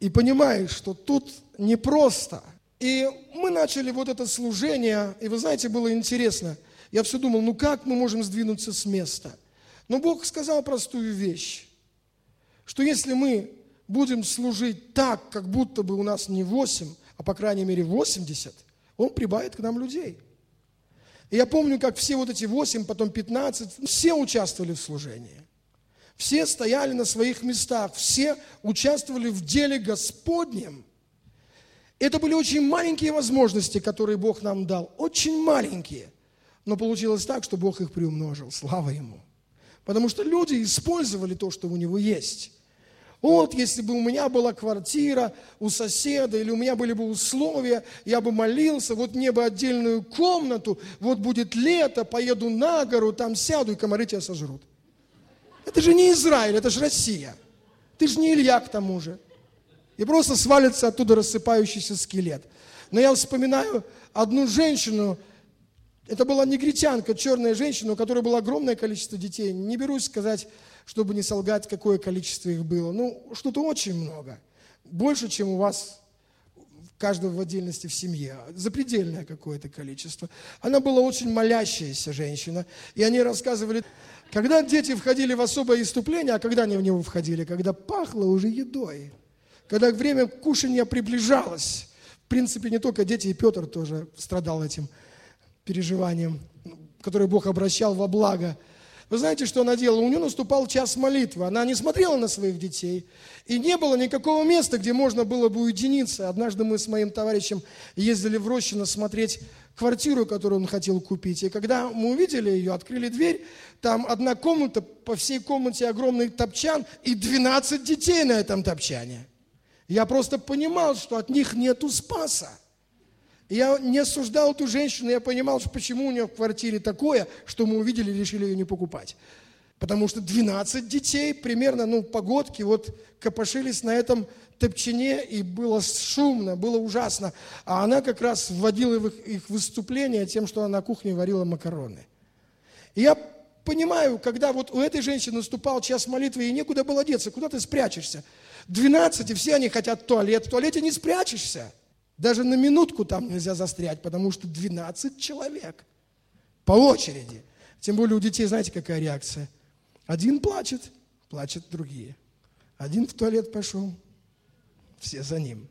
и понимаешь, что тут непросто. И мы начали вот это служение, и вы знаете, было интересно. Я все думал, как мы можем сдвинуться с места? Но Бог сказал простую вещь, что если мы будем служить так, как будто бы у нас не 8, а по крайней мере 80, Он прибавит к нам людей. И я помню, как все вот эти 8, потом 15, все участвовали в служении. Все стояли на своих местах, все участвовали в деле Господнем. Это были очень маленькие возможности, которые Бог нам дал, очень маленькие. Но получилось так, что Бог их приумножил, слава Ему. Потому что люди использовали то, что у него есть. Вот, если бы у меня была квартира у соседа, или у меня были бы условия, я бы молился, вот мне бы отдельную комнату, вот будет лето, поеду на гору, там сяду, и комары тебя сожрут. Это же не Израиль, это же Россия. Ты же не Илья к тому же. И просто свалится оттуда рассыпающийся скелет. Но я вспоминаю одну женщину, это была негритянка, черная женщина, у которой было огромное количество детей. Не берусь сказать, чтобы не солгать, какое количество их было. Что-то очень много. Больше, чем у вас, каждого в отдельности в семье. Запредельное какое-то количество. Она была очень молящаяся женщина. И они рассказывали, когда дети входили в особое исступление, а когда они в него входили? Когда пахло уже едой. Когда время кушания приближалось. В принципе, не только дети, и Петр тоже страдал этим переживанием, которое Бог обращал во благо. Вы знаете, что она делала? У нее наступал час молитвы. Она не смотрела на своих детей. И не было никакого места, где можно было бы уединиться. Однажды мы с моим товарищем ездили в Рощино смотреть квартиру, которую он хотел купить. И когда мы увидели ее, открыли дверь, там одна комната, по всей комнате огромный топчан и 12 детей на этом топчане. Я просто понимал, что от них нету спаса. Я не осуждал эту женщину, я понимал, почему у нее в квартире такое, что мы увидели и решили ее не покупать. Потому что 12 детей, примерно, погодки, вот копошились на этом топчине, и было шумно, было ужасно. А она как раз вводила их выступление тем, что она на кухне варила макароны. И я понимаю, когда вот у этой женщины наступал час молитвы, ей некуда было деться, куда ты спрячешься? 12, и все они хотят в туалет. В туалете не спрячешься. Даже на минутку там нельзя застрять, потому что 12 человек по очереди. Тем более у детей, знаете, какая реакция? Один плачет, плачут другие. Один в туалет пошел, все за ним.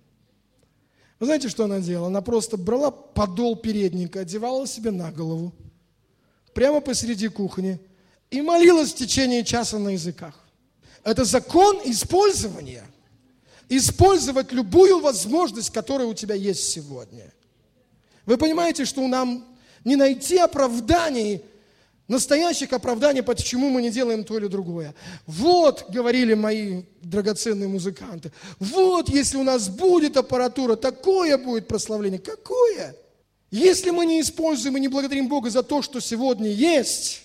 Вы знаете, что она делала? Она просто брала подол передника, одевала себе на голову, прямо посреди кухни, и молилась в течение часа на языках. Это закон использования. Использовать любую возможность, которая у тебя есть сегодня. Вы понимаете, что нам не найти оправданий, настоящих оправданий, почему мы не делаем то или другое. Вот, говорили мои драгоценные музыканты, вот, если у нас будет аппаратура, такое будет прославление. Какое? Если мы не используем и не благодарим Бога за то, что сегодня есть,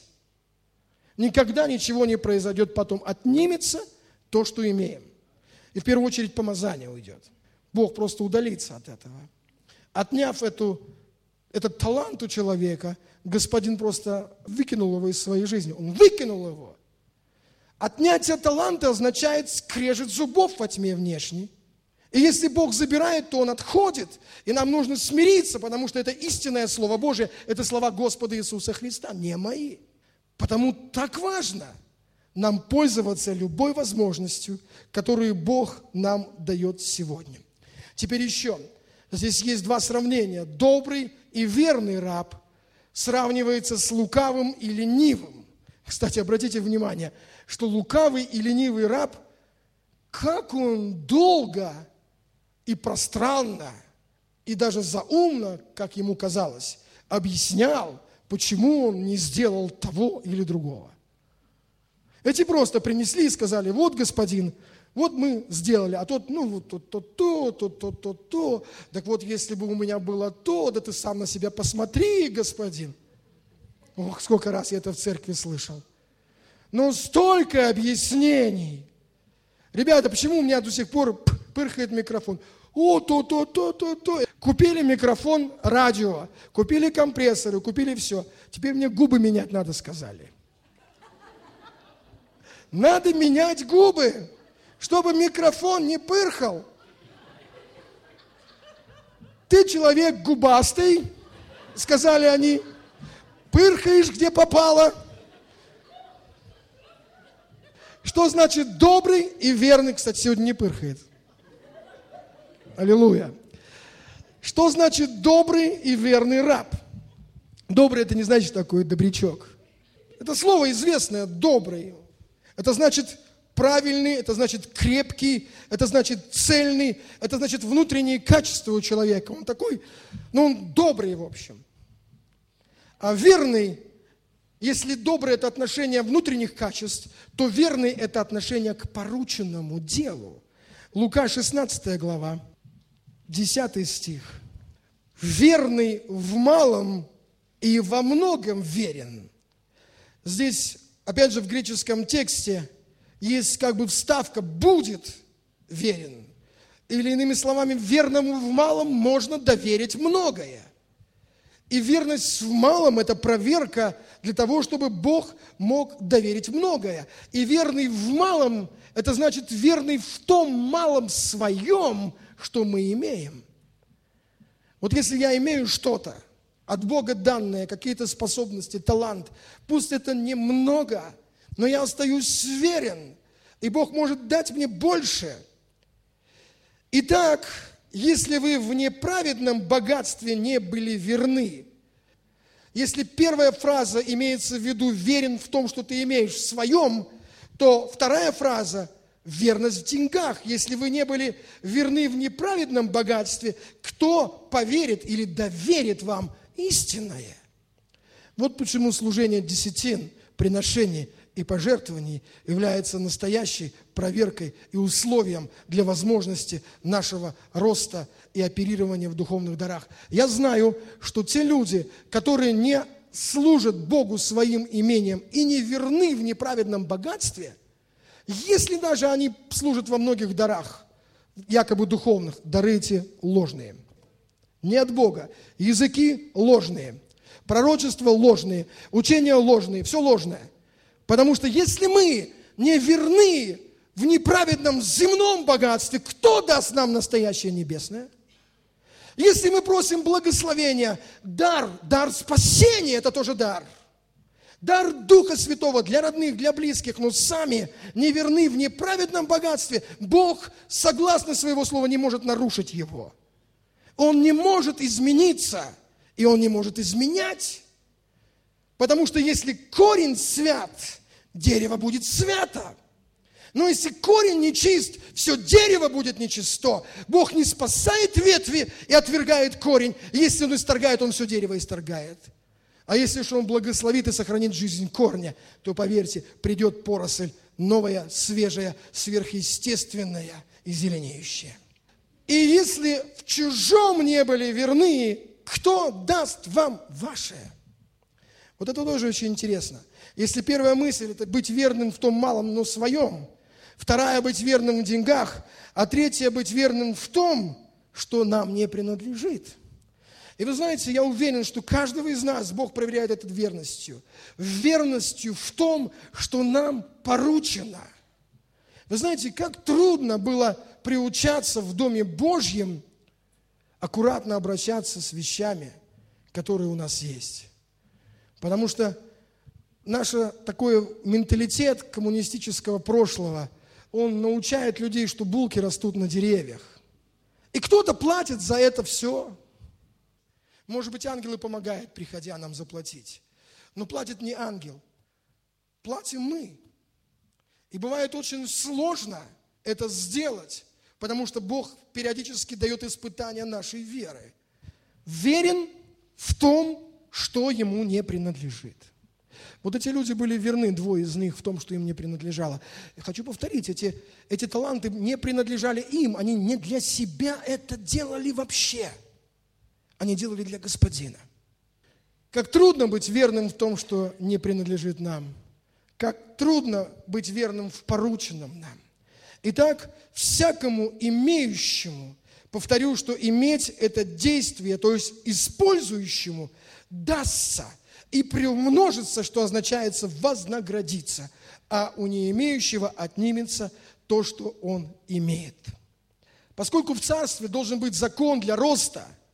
никогда ничего не произойдет потом. Отнимется то, что имеем. И в первую очередь помазание уйдет. Бог просто удалится от этого. Отняв этот талант у человека, Господин просто выкинул его из своей жизни. Он выкинул его. Отнятие таланта означает скрежет зубов во тьме внешней. И если Бог забирает, то Он отходит. И нам нужно смириться, потому что это истинное Слово Божие, это слова Господа Иисуса Христа, не мои. Потому так важно нам пользоваться любой возможностью, которую Бог нам дает сегодня. Теперь еще. Здесь есть два сравнения. Добрый и верный раб сравнивается с лукавым и ленивым. Кстати, обратите внимание, что лукавый и ленивый раб, как он долго и пространно, и даже заумно, как ему казалось, объяснял, почему он не сделал того или другого. Эти просто принесли и сказали, вот, господин, вот мы сделали, а тот, вот то. Так вот, если бы у меня было то, да ты сам на себя посмотри, господин. Ох, сколько раз я это в церкви слышал. Но столько объяснений. Ребята, почему у меня до сих пор пырхает микрофон? То. Купили микрофон, радио, купили компрессоры, купили все. Теперь мне губы менять надо, сказали. Надо менять губы, чтобы микрофон не пырхал. Ты человек губастый, сказали они, пырхаешь, где попало. Что значит добрый и верный? Кстати, сегодня не пырхает. Аллилуйя. Что значит добрый и верный раб? Добрый – это не значит такой добрячок. Это слово известное, добрый. Это значит правильный, это значит крепкий, это значит цельный, это значит внутренние качества у человека. Он такой, он добрый в общем. А верный, если добрый – это отношение внутренних качеств, то верный – это отношение к порученному делу. Лука 16 глава, 10 стих. «Верный в малом и во многом верен». Здесь, опять же, в греческом тексте есть как бы вставка «будет верен». Или, иными словами, верному в малом можно доверить многое. И верность в малом – это проверка для того, чтобы Бог мог доверить многое. И верный в малом – это значит верный в том малом своем, что мы имеем. Вот если я имею что-то, от Бога данное, какие-то способности, талант, пусть это немного, но я остаюсь верен, и Бог может дать мне больше. Итак, если вы в неправедном богатстве не были верны, если первая фраза имеется в виду «верен в том, что ты имеешь в своем», то вторая фраза – верность в деньгах. Если вы не были верны в неправедном богатстве, кто поверит или доверит вам истинное? Вот почему служение десятин, приношений и пожертвований является настоящей проверкой и условием для возможности нашего роста и оперирования в духовных дарах. Я знаю, что те люди, которые не служат Богу своим имением и не верны в неправедном богатстве, если даже они служат во многих дарах, якобы духовных, дары эти ложные, не от Бога, языки ложные, пророчества ложные, учения ложные, все ложное. Потому что если мы не верны в неправедном земном богатстве, кто даст нам настоящее небесное? Если мы просим благословения, дар спасения – это тоже дар. Дар Духа Святого для родных, для близких, но сами не верны в неправедном богатстве. Бог, согласно своего слова, не может нарушить его. Он не может измениться, и он не может изменять. Потому что если корень свят, дерево будет свято. Но если корень нечист, все дерево будет нечисто. Бог не спасает ветви и отвергает корень. Если он исторгает, он все дерево исторгает. А если же он благословит и сохранит жизнь корня, то, поверьте, придет поросль новая, свежая, сверхъестественная и зеленеющая. И если в чужом не были верны, кто даст вам ваше? Вот это тоже очень интересно. Если первая мысль – это быть верным в том малом, но своем, вторая – быть верным в деньгах, а третья – быть верным в том, что нам не принадлежит. И вы знаете, я уверен, что каждого из нас Бог проверяет это верностью. Верностью в том, что нам поручено. Вы знаете, как трудно было приучаться в Доме Божьем аккуратно обращаться с вещами, которые у нас есть. Потому что наш такой менталитет коммунистического прошлого, он научает людей, что булки растут на деревьях. И кто-то платит за это все. Может быть, ангелы помогают, приходя нам заплатить. Но платит не ангел, платим мы. И бывает очень сложно это сделать, потому что Бог периодически дает испытания нашей веры. Верен в том, что ему не принадлежит. Вот эти люди были верны, двое из них, в том, что им не принадлежало. Я хочу повторить, эти таланты не принадлежали им, они не для себя это делали вообще. Они делали для Господина. Как трудно быть верным в том, что не принадлежит нам. Как трудно быть верным в порученном нам. Итак, всякому имеющему, повторю, что иметь это действие, то есть использующему, дастся и приумножится, что означает вознаградиться, а у не имеющего отнимется то, что он имеет. Поскольку в царстве должен быть закон для роста,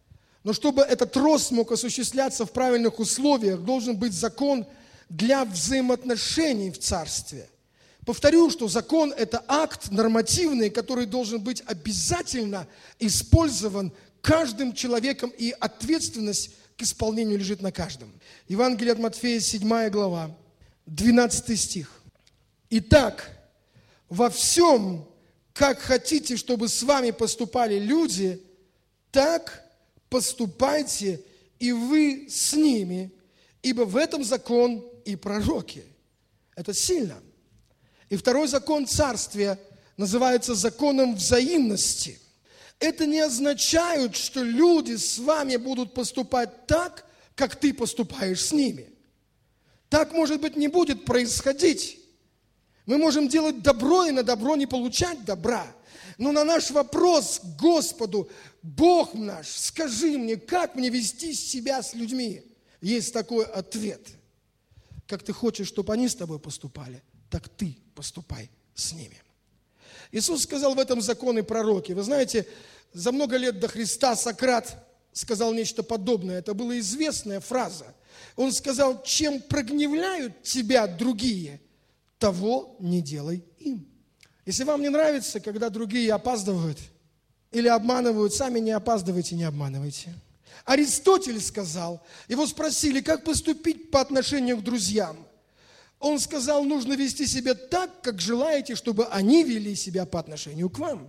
Но чтобы этот рост мог осуществляться в правильных условиях, должен быть закон для взаимоотношений в царстве. Повторю, что закон – это акт нормативный, который должен быть обязательно использован каждым человеком, и ответственность к исполнению лежит на каждом. Евангелие от Матфея, 7 глава, 12 стих. «Итак, во всем, как хотите, чтобы с вами поступали люди, так поступайте и вы с ними, ибо в этом закон и пророки». Это сильно. И второй закон царствия называется законом взаимности. Это не означает, что люди с вами будут поступать так, как ты поступаешь с ними. Так, может быть, не будет происходить. Мы можем делать добро и на добро не получать добра. Но на наш вопрос к Господу: Бог наш, скажи мне, как мне вести себя с людьми? Есть такой ответ. Как ты хочешь, чтобы они с тобой поступали, так ты поступай с ними. Иисус сказал в этом закон и пророки. Вы знаете, за много лет до Христа Сократ сказал нечто подобное. Это была известная фраза. Он сказал: чем прогневляют тебя другие, того не делай им. Если вам не нравится, когда другие опаздывают или обманывают, сами не опаздывайте, не обманывайте. Аристотель сказал, его спросили, как поступить по отношению к друзьям. Он сказал: нужно вести себя так, как желаете, чтобы они вели себя по отношению к вам.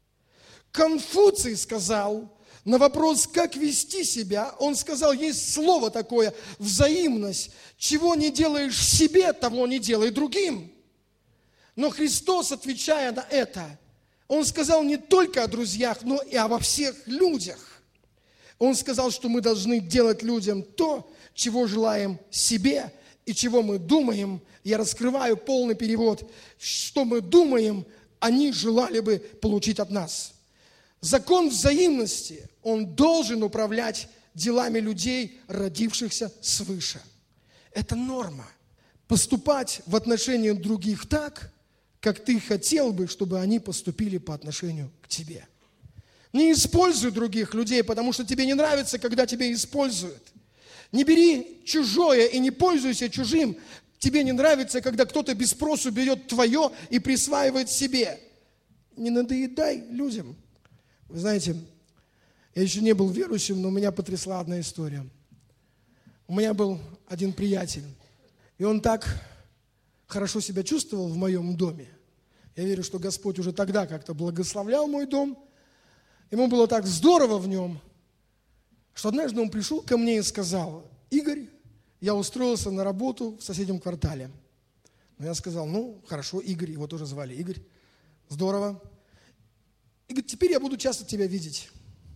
Конфуций сказал на вопрос, как вести себя, он сказал, есть слово такое, взаимность. Чего не делаешь себе, того не делай другим. Но Христос, отвечая на это, Он сказал не только о друзьях, но и обо всех людях. Он сказал, что мы должны делать людям то, чего желаем себе и чего мы думаем. Я раскрываю полный перевод. Что мы думаем, они желали бы получить от нас. Закон взаимности, он должен управлять делами людей, родившихся свыше. Это норма. Поступать в отношении других так, как ты хотел бы, чтобы они поступили по отношению к тебе. Не используй других людей, потому что тебе не нравится, когда тебя используют. Не бери чужое и не пользуйся чужим. Тебе не нравится, когда кто-то без спросу берет твое и присваивает себе. Не надоедай людям. Вы знаете, я еще не был верующим, но меня потрясла одна история. У меня был один приятель, и он так хорошо себя чувствовал в моем доме. Я верю, что Господь уже тогда как-то благословлял мой дом. Ему было так здорово в нем, что однажды он пришел ко мне и сказал: Игорь, я устроился на работу в соседнем квартале. Но я сказал: ну, хорошо, Игорь, его тоже звали Игорь, здорово. И говорит: теперь я буду часто тебя видеть.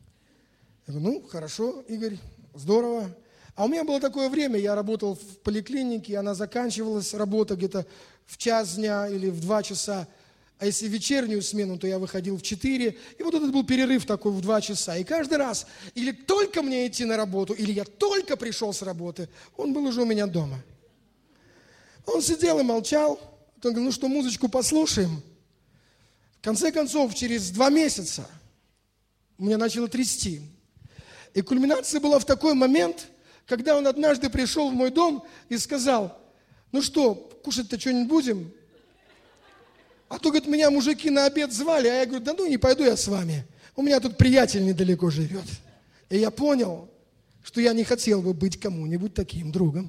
Я говорю: ну, хорошо, Игорь, здорово. А у меня было такое время, я работал в поликлинике, она заканчивалась, работа где-то в час дня или в 2 часа. А если вечернюю смену, то я выходил в 4. И вот этот был перерыв такой в 2 часа. И каждый раз, или только мне идти на работу, или я только пришел с работы, он был уже у меня дома. Он сидел и молчал. Он говорил: ну что, музычку послушаем? В конце концов, через 2 месяца меня начало трясти. И кульминация была в такой момент, когда он однажды пришел в мой дом и сказал: ну что, кушать-то что-нибудь будем? А то, говорит, меня мужики на обед звали, а я говорю: да ну не пойду я с вами. У меня тут приятель недалеко живет. И я понял, что я не хотел бы быть кому-нибудь таким другом.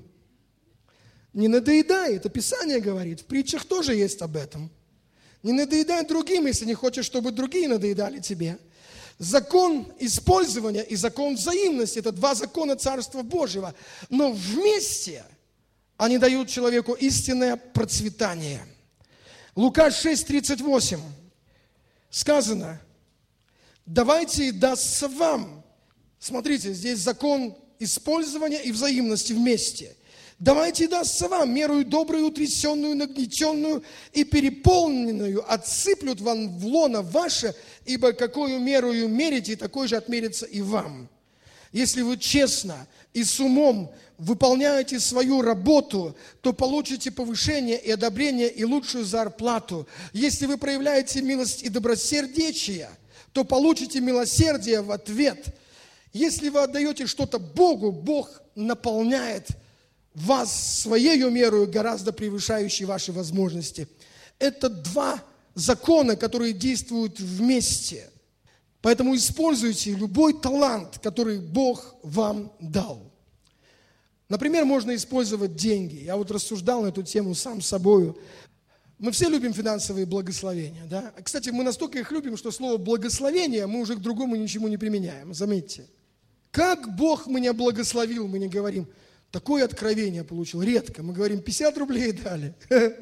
Не надоедай, это Писание говорит, в притчах тоже есть об этом. Не надоедай другим, если не хочешь, чтобы другие надоедали тебе. Закон использования и закон взаимности – это 2 закона Царства Божьего. Но вместе они дают человеку истинное процветание. Лука 6:38 сказано: давайте и дастся вам. Смотрите, здесь закон использования и взаимности вместе. Давайте и дастся вам, мерою добрую, утрясенную, нагнетенную и переполненную отсыплют вам в лоно ваше, ибо какую мерою мерите, такой же отмерится и вам. Если вы честно и с умом выполняете свою работу, то получите повышение и одобрение и лучшую зарплату. Если вы проявляете милость и добросердечие, то получите милосердие в ответ. Если вы отдаете что-то Богу, Бог наполняет вас своей мерой, гораздо превышающей ваши возможности. Это два закона, которые действуют вместе. Поэтому используйте любой талант, который Бог вам дал. Например, можно использовать деньги. Я вот рассуждал на эту тему сам с собою. Мы все любим финансовые благословения, да? Кстати, мы настолько их любим, что слово «благословение» мы уже к другому ничему не применяем, заметьте. Как Бог меня благословил, мы не говорим, такое откровение получил, редко. Мы говорим, 50 рублей дали.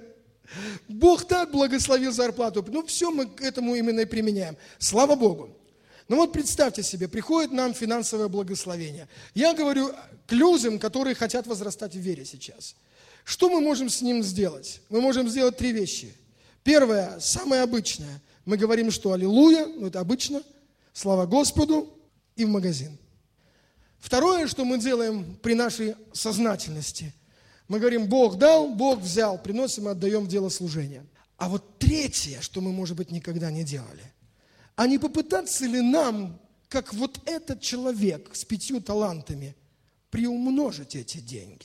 Бог так благословил зарплату. Ну, все мы к этому именно и применяем. Слава Богу. Ну вот представьте себе, приходит нам финансовое благословение. Я говорю к людям, которые хотят возрастать в вере сейчас. Что мы можем с ним сделать? Мы можем сделать три вещи. Первое, самое обычное. Мы говорим, что аллилуйя, ну это обычно, слава Господу и в магазин. Второе, что мы делаем при нашей сознательности. Мы говорим, Бог дал, Бог взял, приносим и отдаем в дело служения. А вот третье, что мы, может быть, никогда не делали. А не попытаться ли нам, как вот этот человек с 5 талантами, приумножить эти деньги?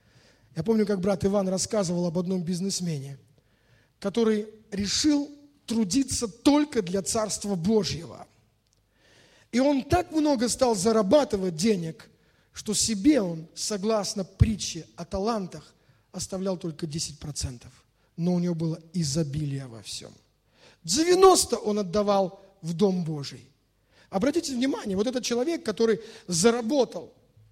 Я помню, как брат Иван рассказывал об одном бизнесмене, который решил трудиться только для Царства Божьего. И он так много стал зарабатывать денег, что себе он, согласно притче о талантах, оставлял только 10%. Но у него было изобилие во всем. 90% он отдавал в Дом Божий. Обратите внимание, вот этот человек, который заработал,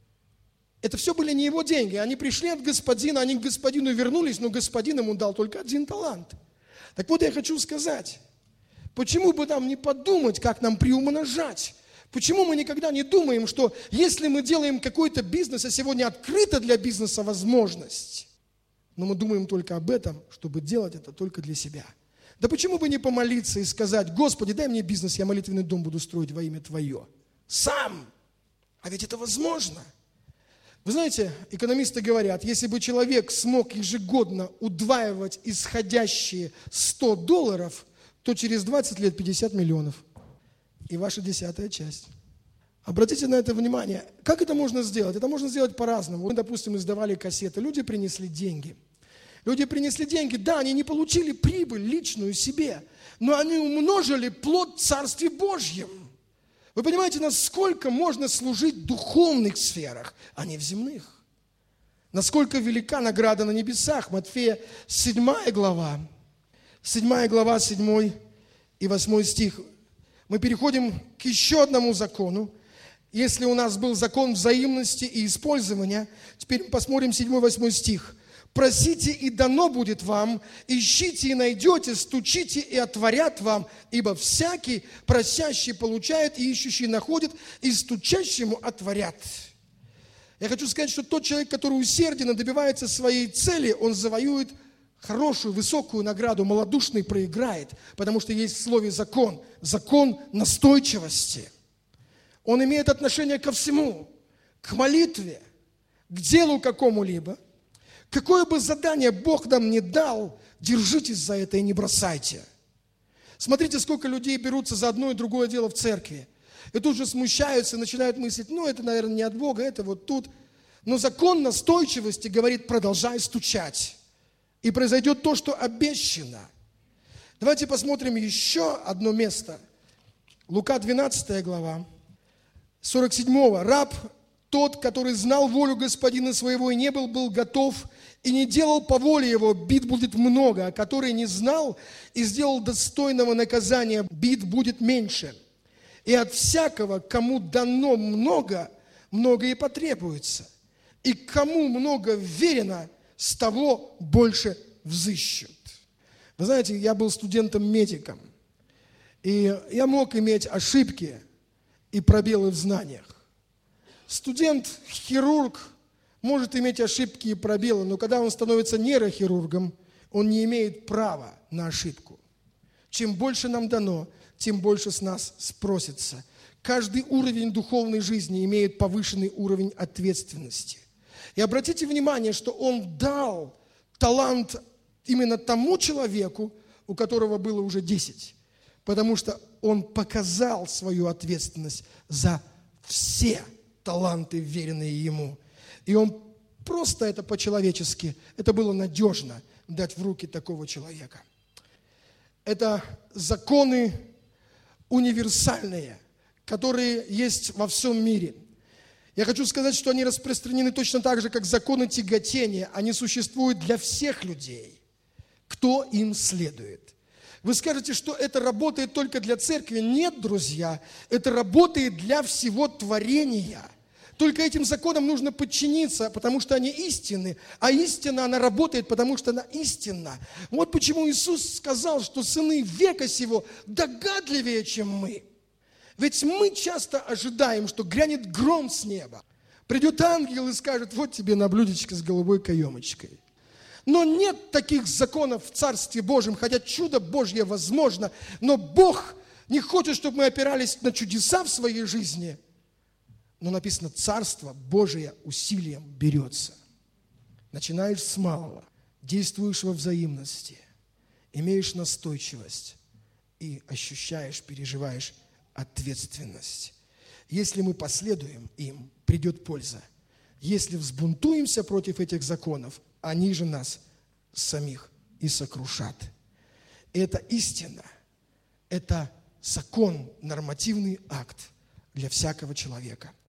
это все были не его деньги. Они пришли от господина, они к господину вернулись, но господин ему дал только 1 талант. Так вот я хочу сказать, почему бы нам не подумать, как нам приумножать? Почему мы никогда не думаем, что если мы делаем какой-то бизнес, а сегодня открыта для бизнеса возможность, но мы думаем только об этом, чтобы делать это только для себя. Да почему бы не помолиться и сказать, Господи, дай мне бизнес, я молитвенный дом буду строить во имя Твое. Сам. А ведь это возможно. Вы знаете, экономисты говорят, если бы человек смог ежегодно удваивать исходящие $100, то через 20 лет 50 миллионов. И ваша 10-я часть. Обратите на это внимание. Как это можно сделать? Это можно сделать по-разному. Мы, допустим, издавали кассеты. Люди принесли деньги. Люди принесли деньги. Да, они не получили прибыль личную себе, но они умножили плод в Царстве Божьем. Вы понимаете, насколько можно служить в духовных сферах, а не в земных? Насколько велика награда на небесах? Матфея 7 глава, 7 и 8 стих. Мы переходим к еще одному закону. Если у нас был закон взаимности и использования, теперь посмотрим 7-8 стих. «Просите, и дано будет вам, ищите, и найдете, стучите, и отворят вам, ибо всякий просящий получает, и ищущий находит, и стучащему отворят». Я хочу сказать, что тот человек, который усерденно добивается своей цели, он завоюет хорошую, высокую награду, малодушный проиграет, потому что есть в слове закон, закон настойчивости. Он имеет отношение ко всему, к молитве, к делу какому-либо. Какое бы задание Бог нам не дал, держитесь за это и не бросайте. Смотрите, сколько людей берутся за одно и другое дело в церкви. И тут же смущаются и начинают мыслить, ну это, наверное, не от Бога, это вот тут. Но закон настойчивости говорит, продолжай стучать. И произойдет то, что обещано. Давайте посмотрим еще одно место. Лука 12 глава, 47. «Раб тот, который знал волю господина своего и не был готов, и не делал по воле его, бит будет много, а который не знал и сделал достойного наказания, бит будет меньше. И от всякого, кому дано много, много и потребуется. И кому много верено, с того больше взыщут». Вы знаете, я был студентом-медиком, и я мог иметь ошибки и пробелы в знаниях. Студент-хирург может иметь ошибки и пробелы, но когда он становится нейрохирургом, он не имеет права на ошибку. Чем больше нам дано, тем больше с нас спросится. Каждый уровень духовной жизни имеет повышенный уровень ответственности. И обратите внимание, что он дал талант именно тому человеку, у которого было уже 10, потому что он показал свою ответственность за все таланты, вверенные ему. И он просто это по-человечески, это было надежно дать в руки такого человека. Это законы универсальные, которые есть во всем мире. Я хочу сказать, что они распространены точно так же, как законы тяготения. Они существуют для всех людей, кто им следует. Вы скажете, что это работает только для церкви. Нет, друзья, это работает для всего творения. Только этим законам нужно подчиниться, потому что они истинны. А истина, она работает, потому что она истинна. Вот почему Иисус сказал, что сыны века сего догадливее, чем мы. Ведь мы часто ожидаем, что грянет гром с неба. Придет ангел и скажет: вот тебе на блюдечко с голубой каемочкой. Но нет таких законов в Царстве Божьем, хотя чудо Божье возможно, но Бог не хочет, чтобы мы опирались на чудеса в своей жизни. Но написано: Царство Божие усилием берется. Начинаешь с малого, действуешь во взаимности, имеешь настойчивость и ощущаешь, переживаешь ответственность. Если мы последуем им, придет польза. Если взбунтуемся против этих законов, они же нас самих и сокрушат. Это истина, это закон, нормативный акт для всякого человека.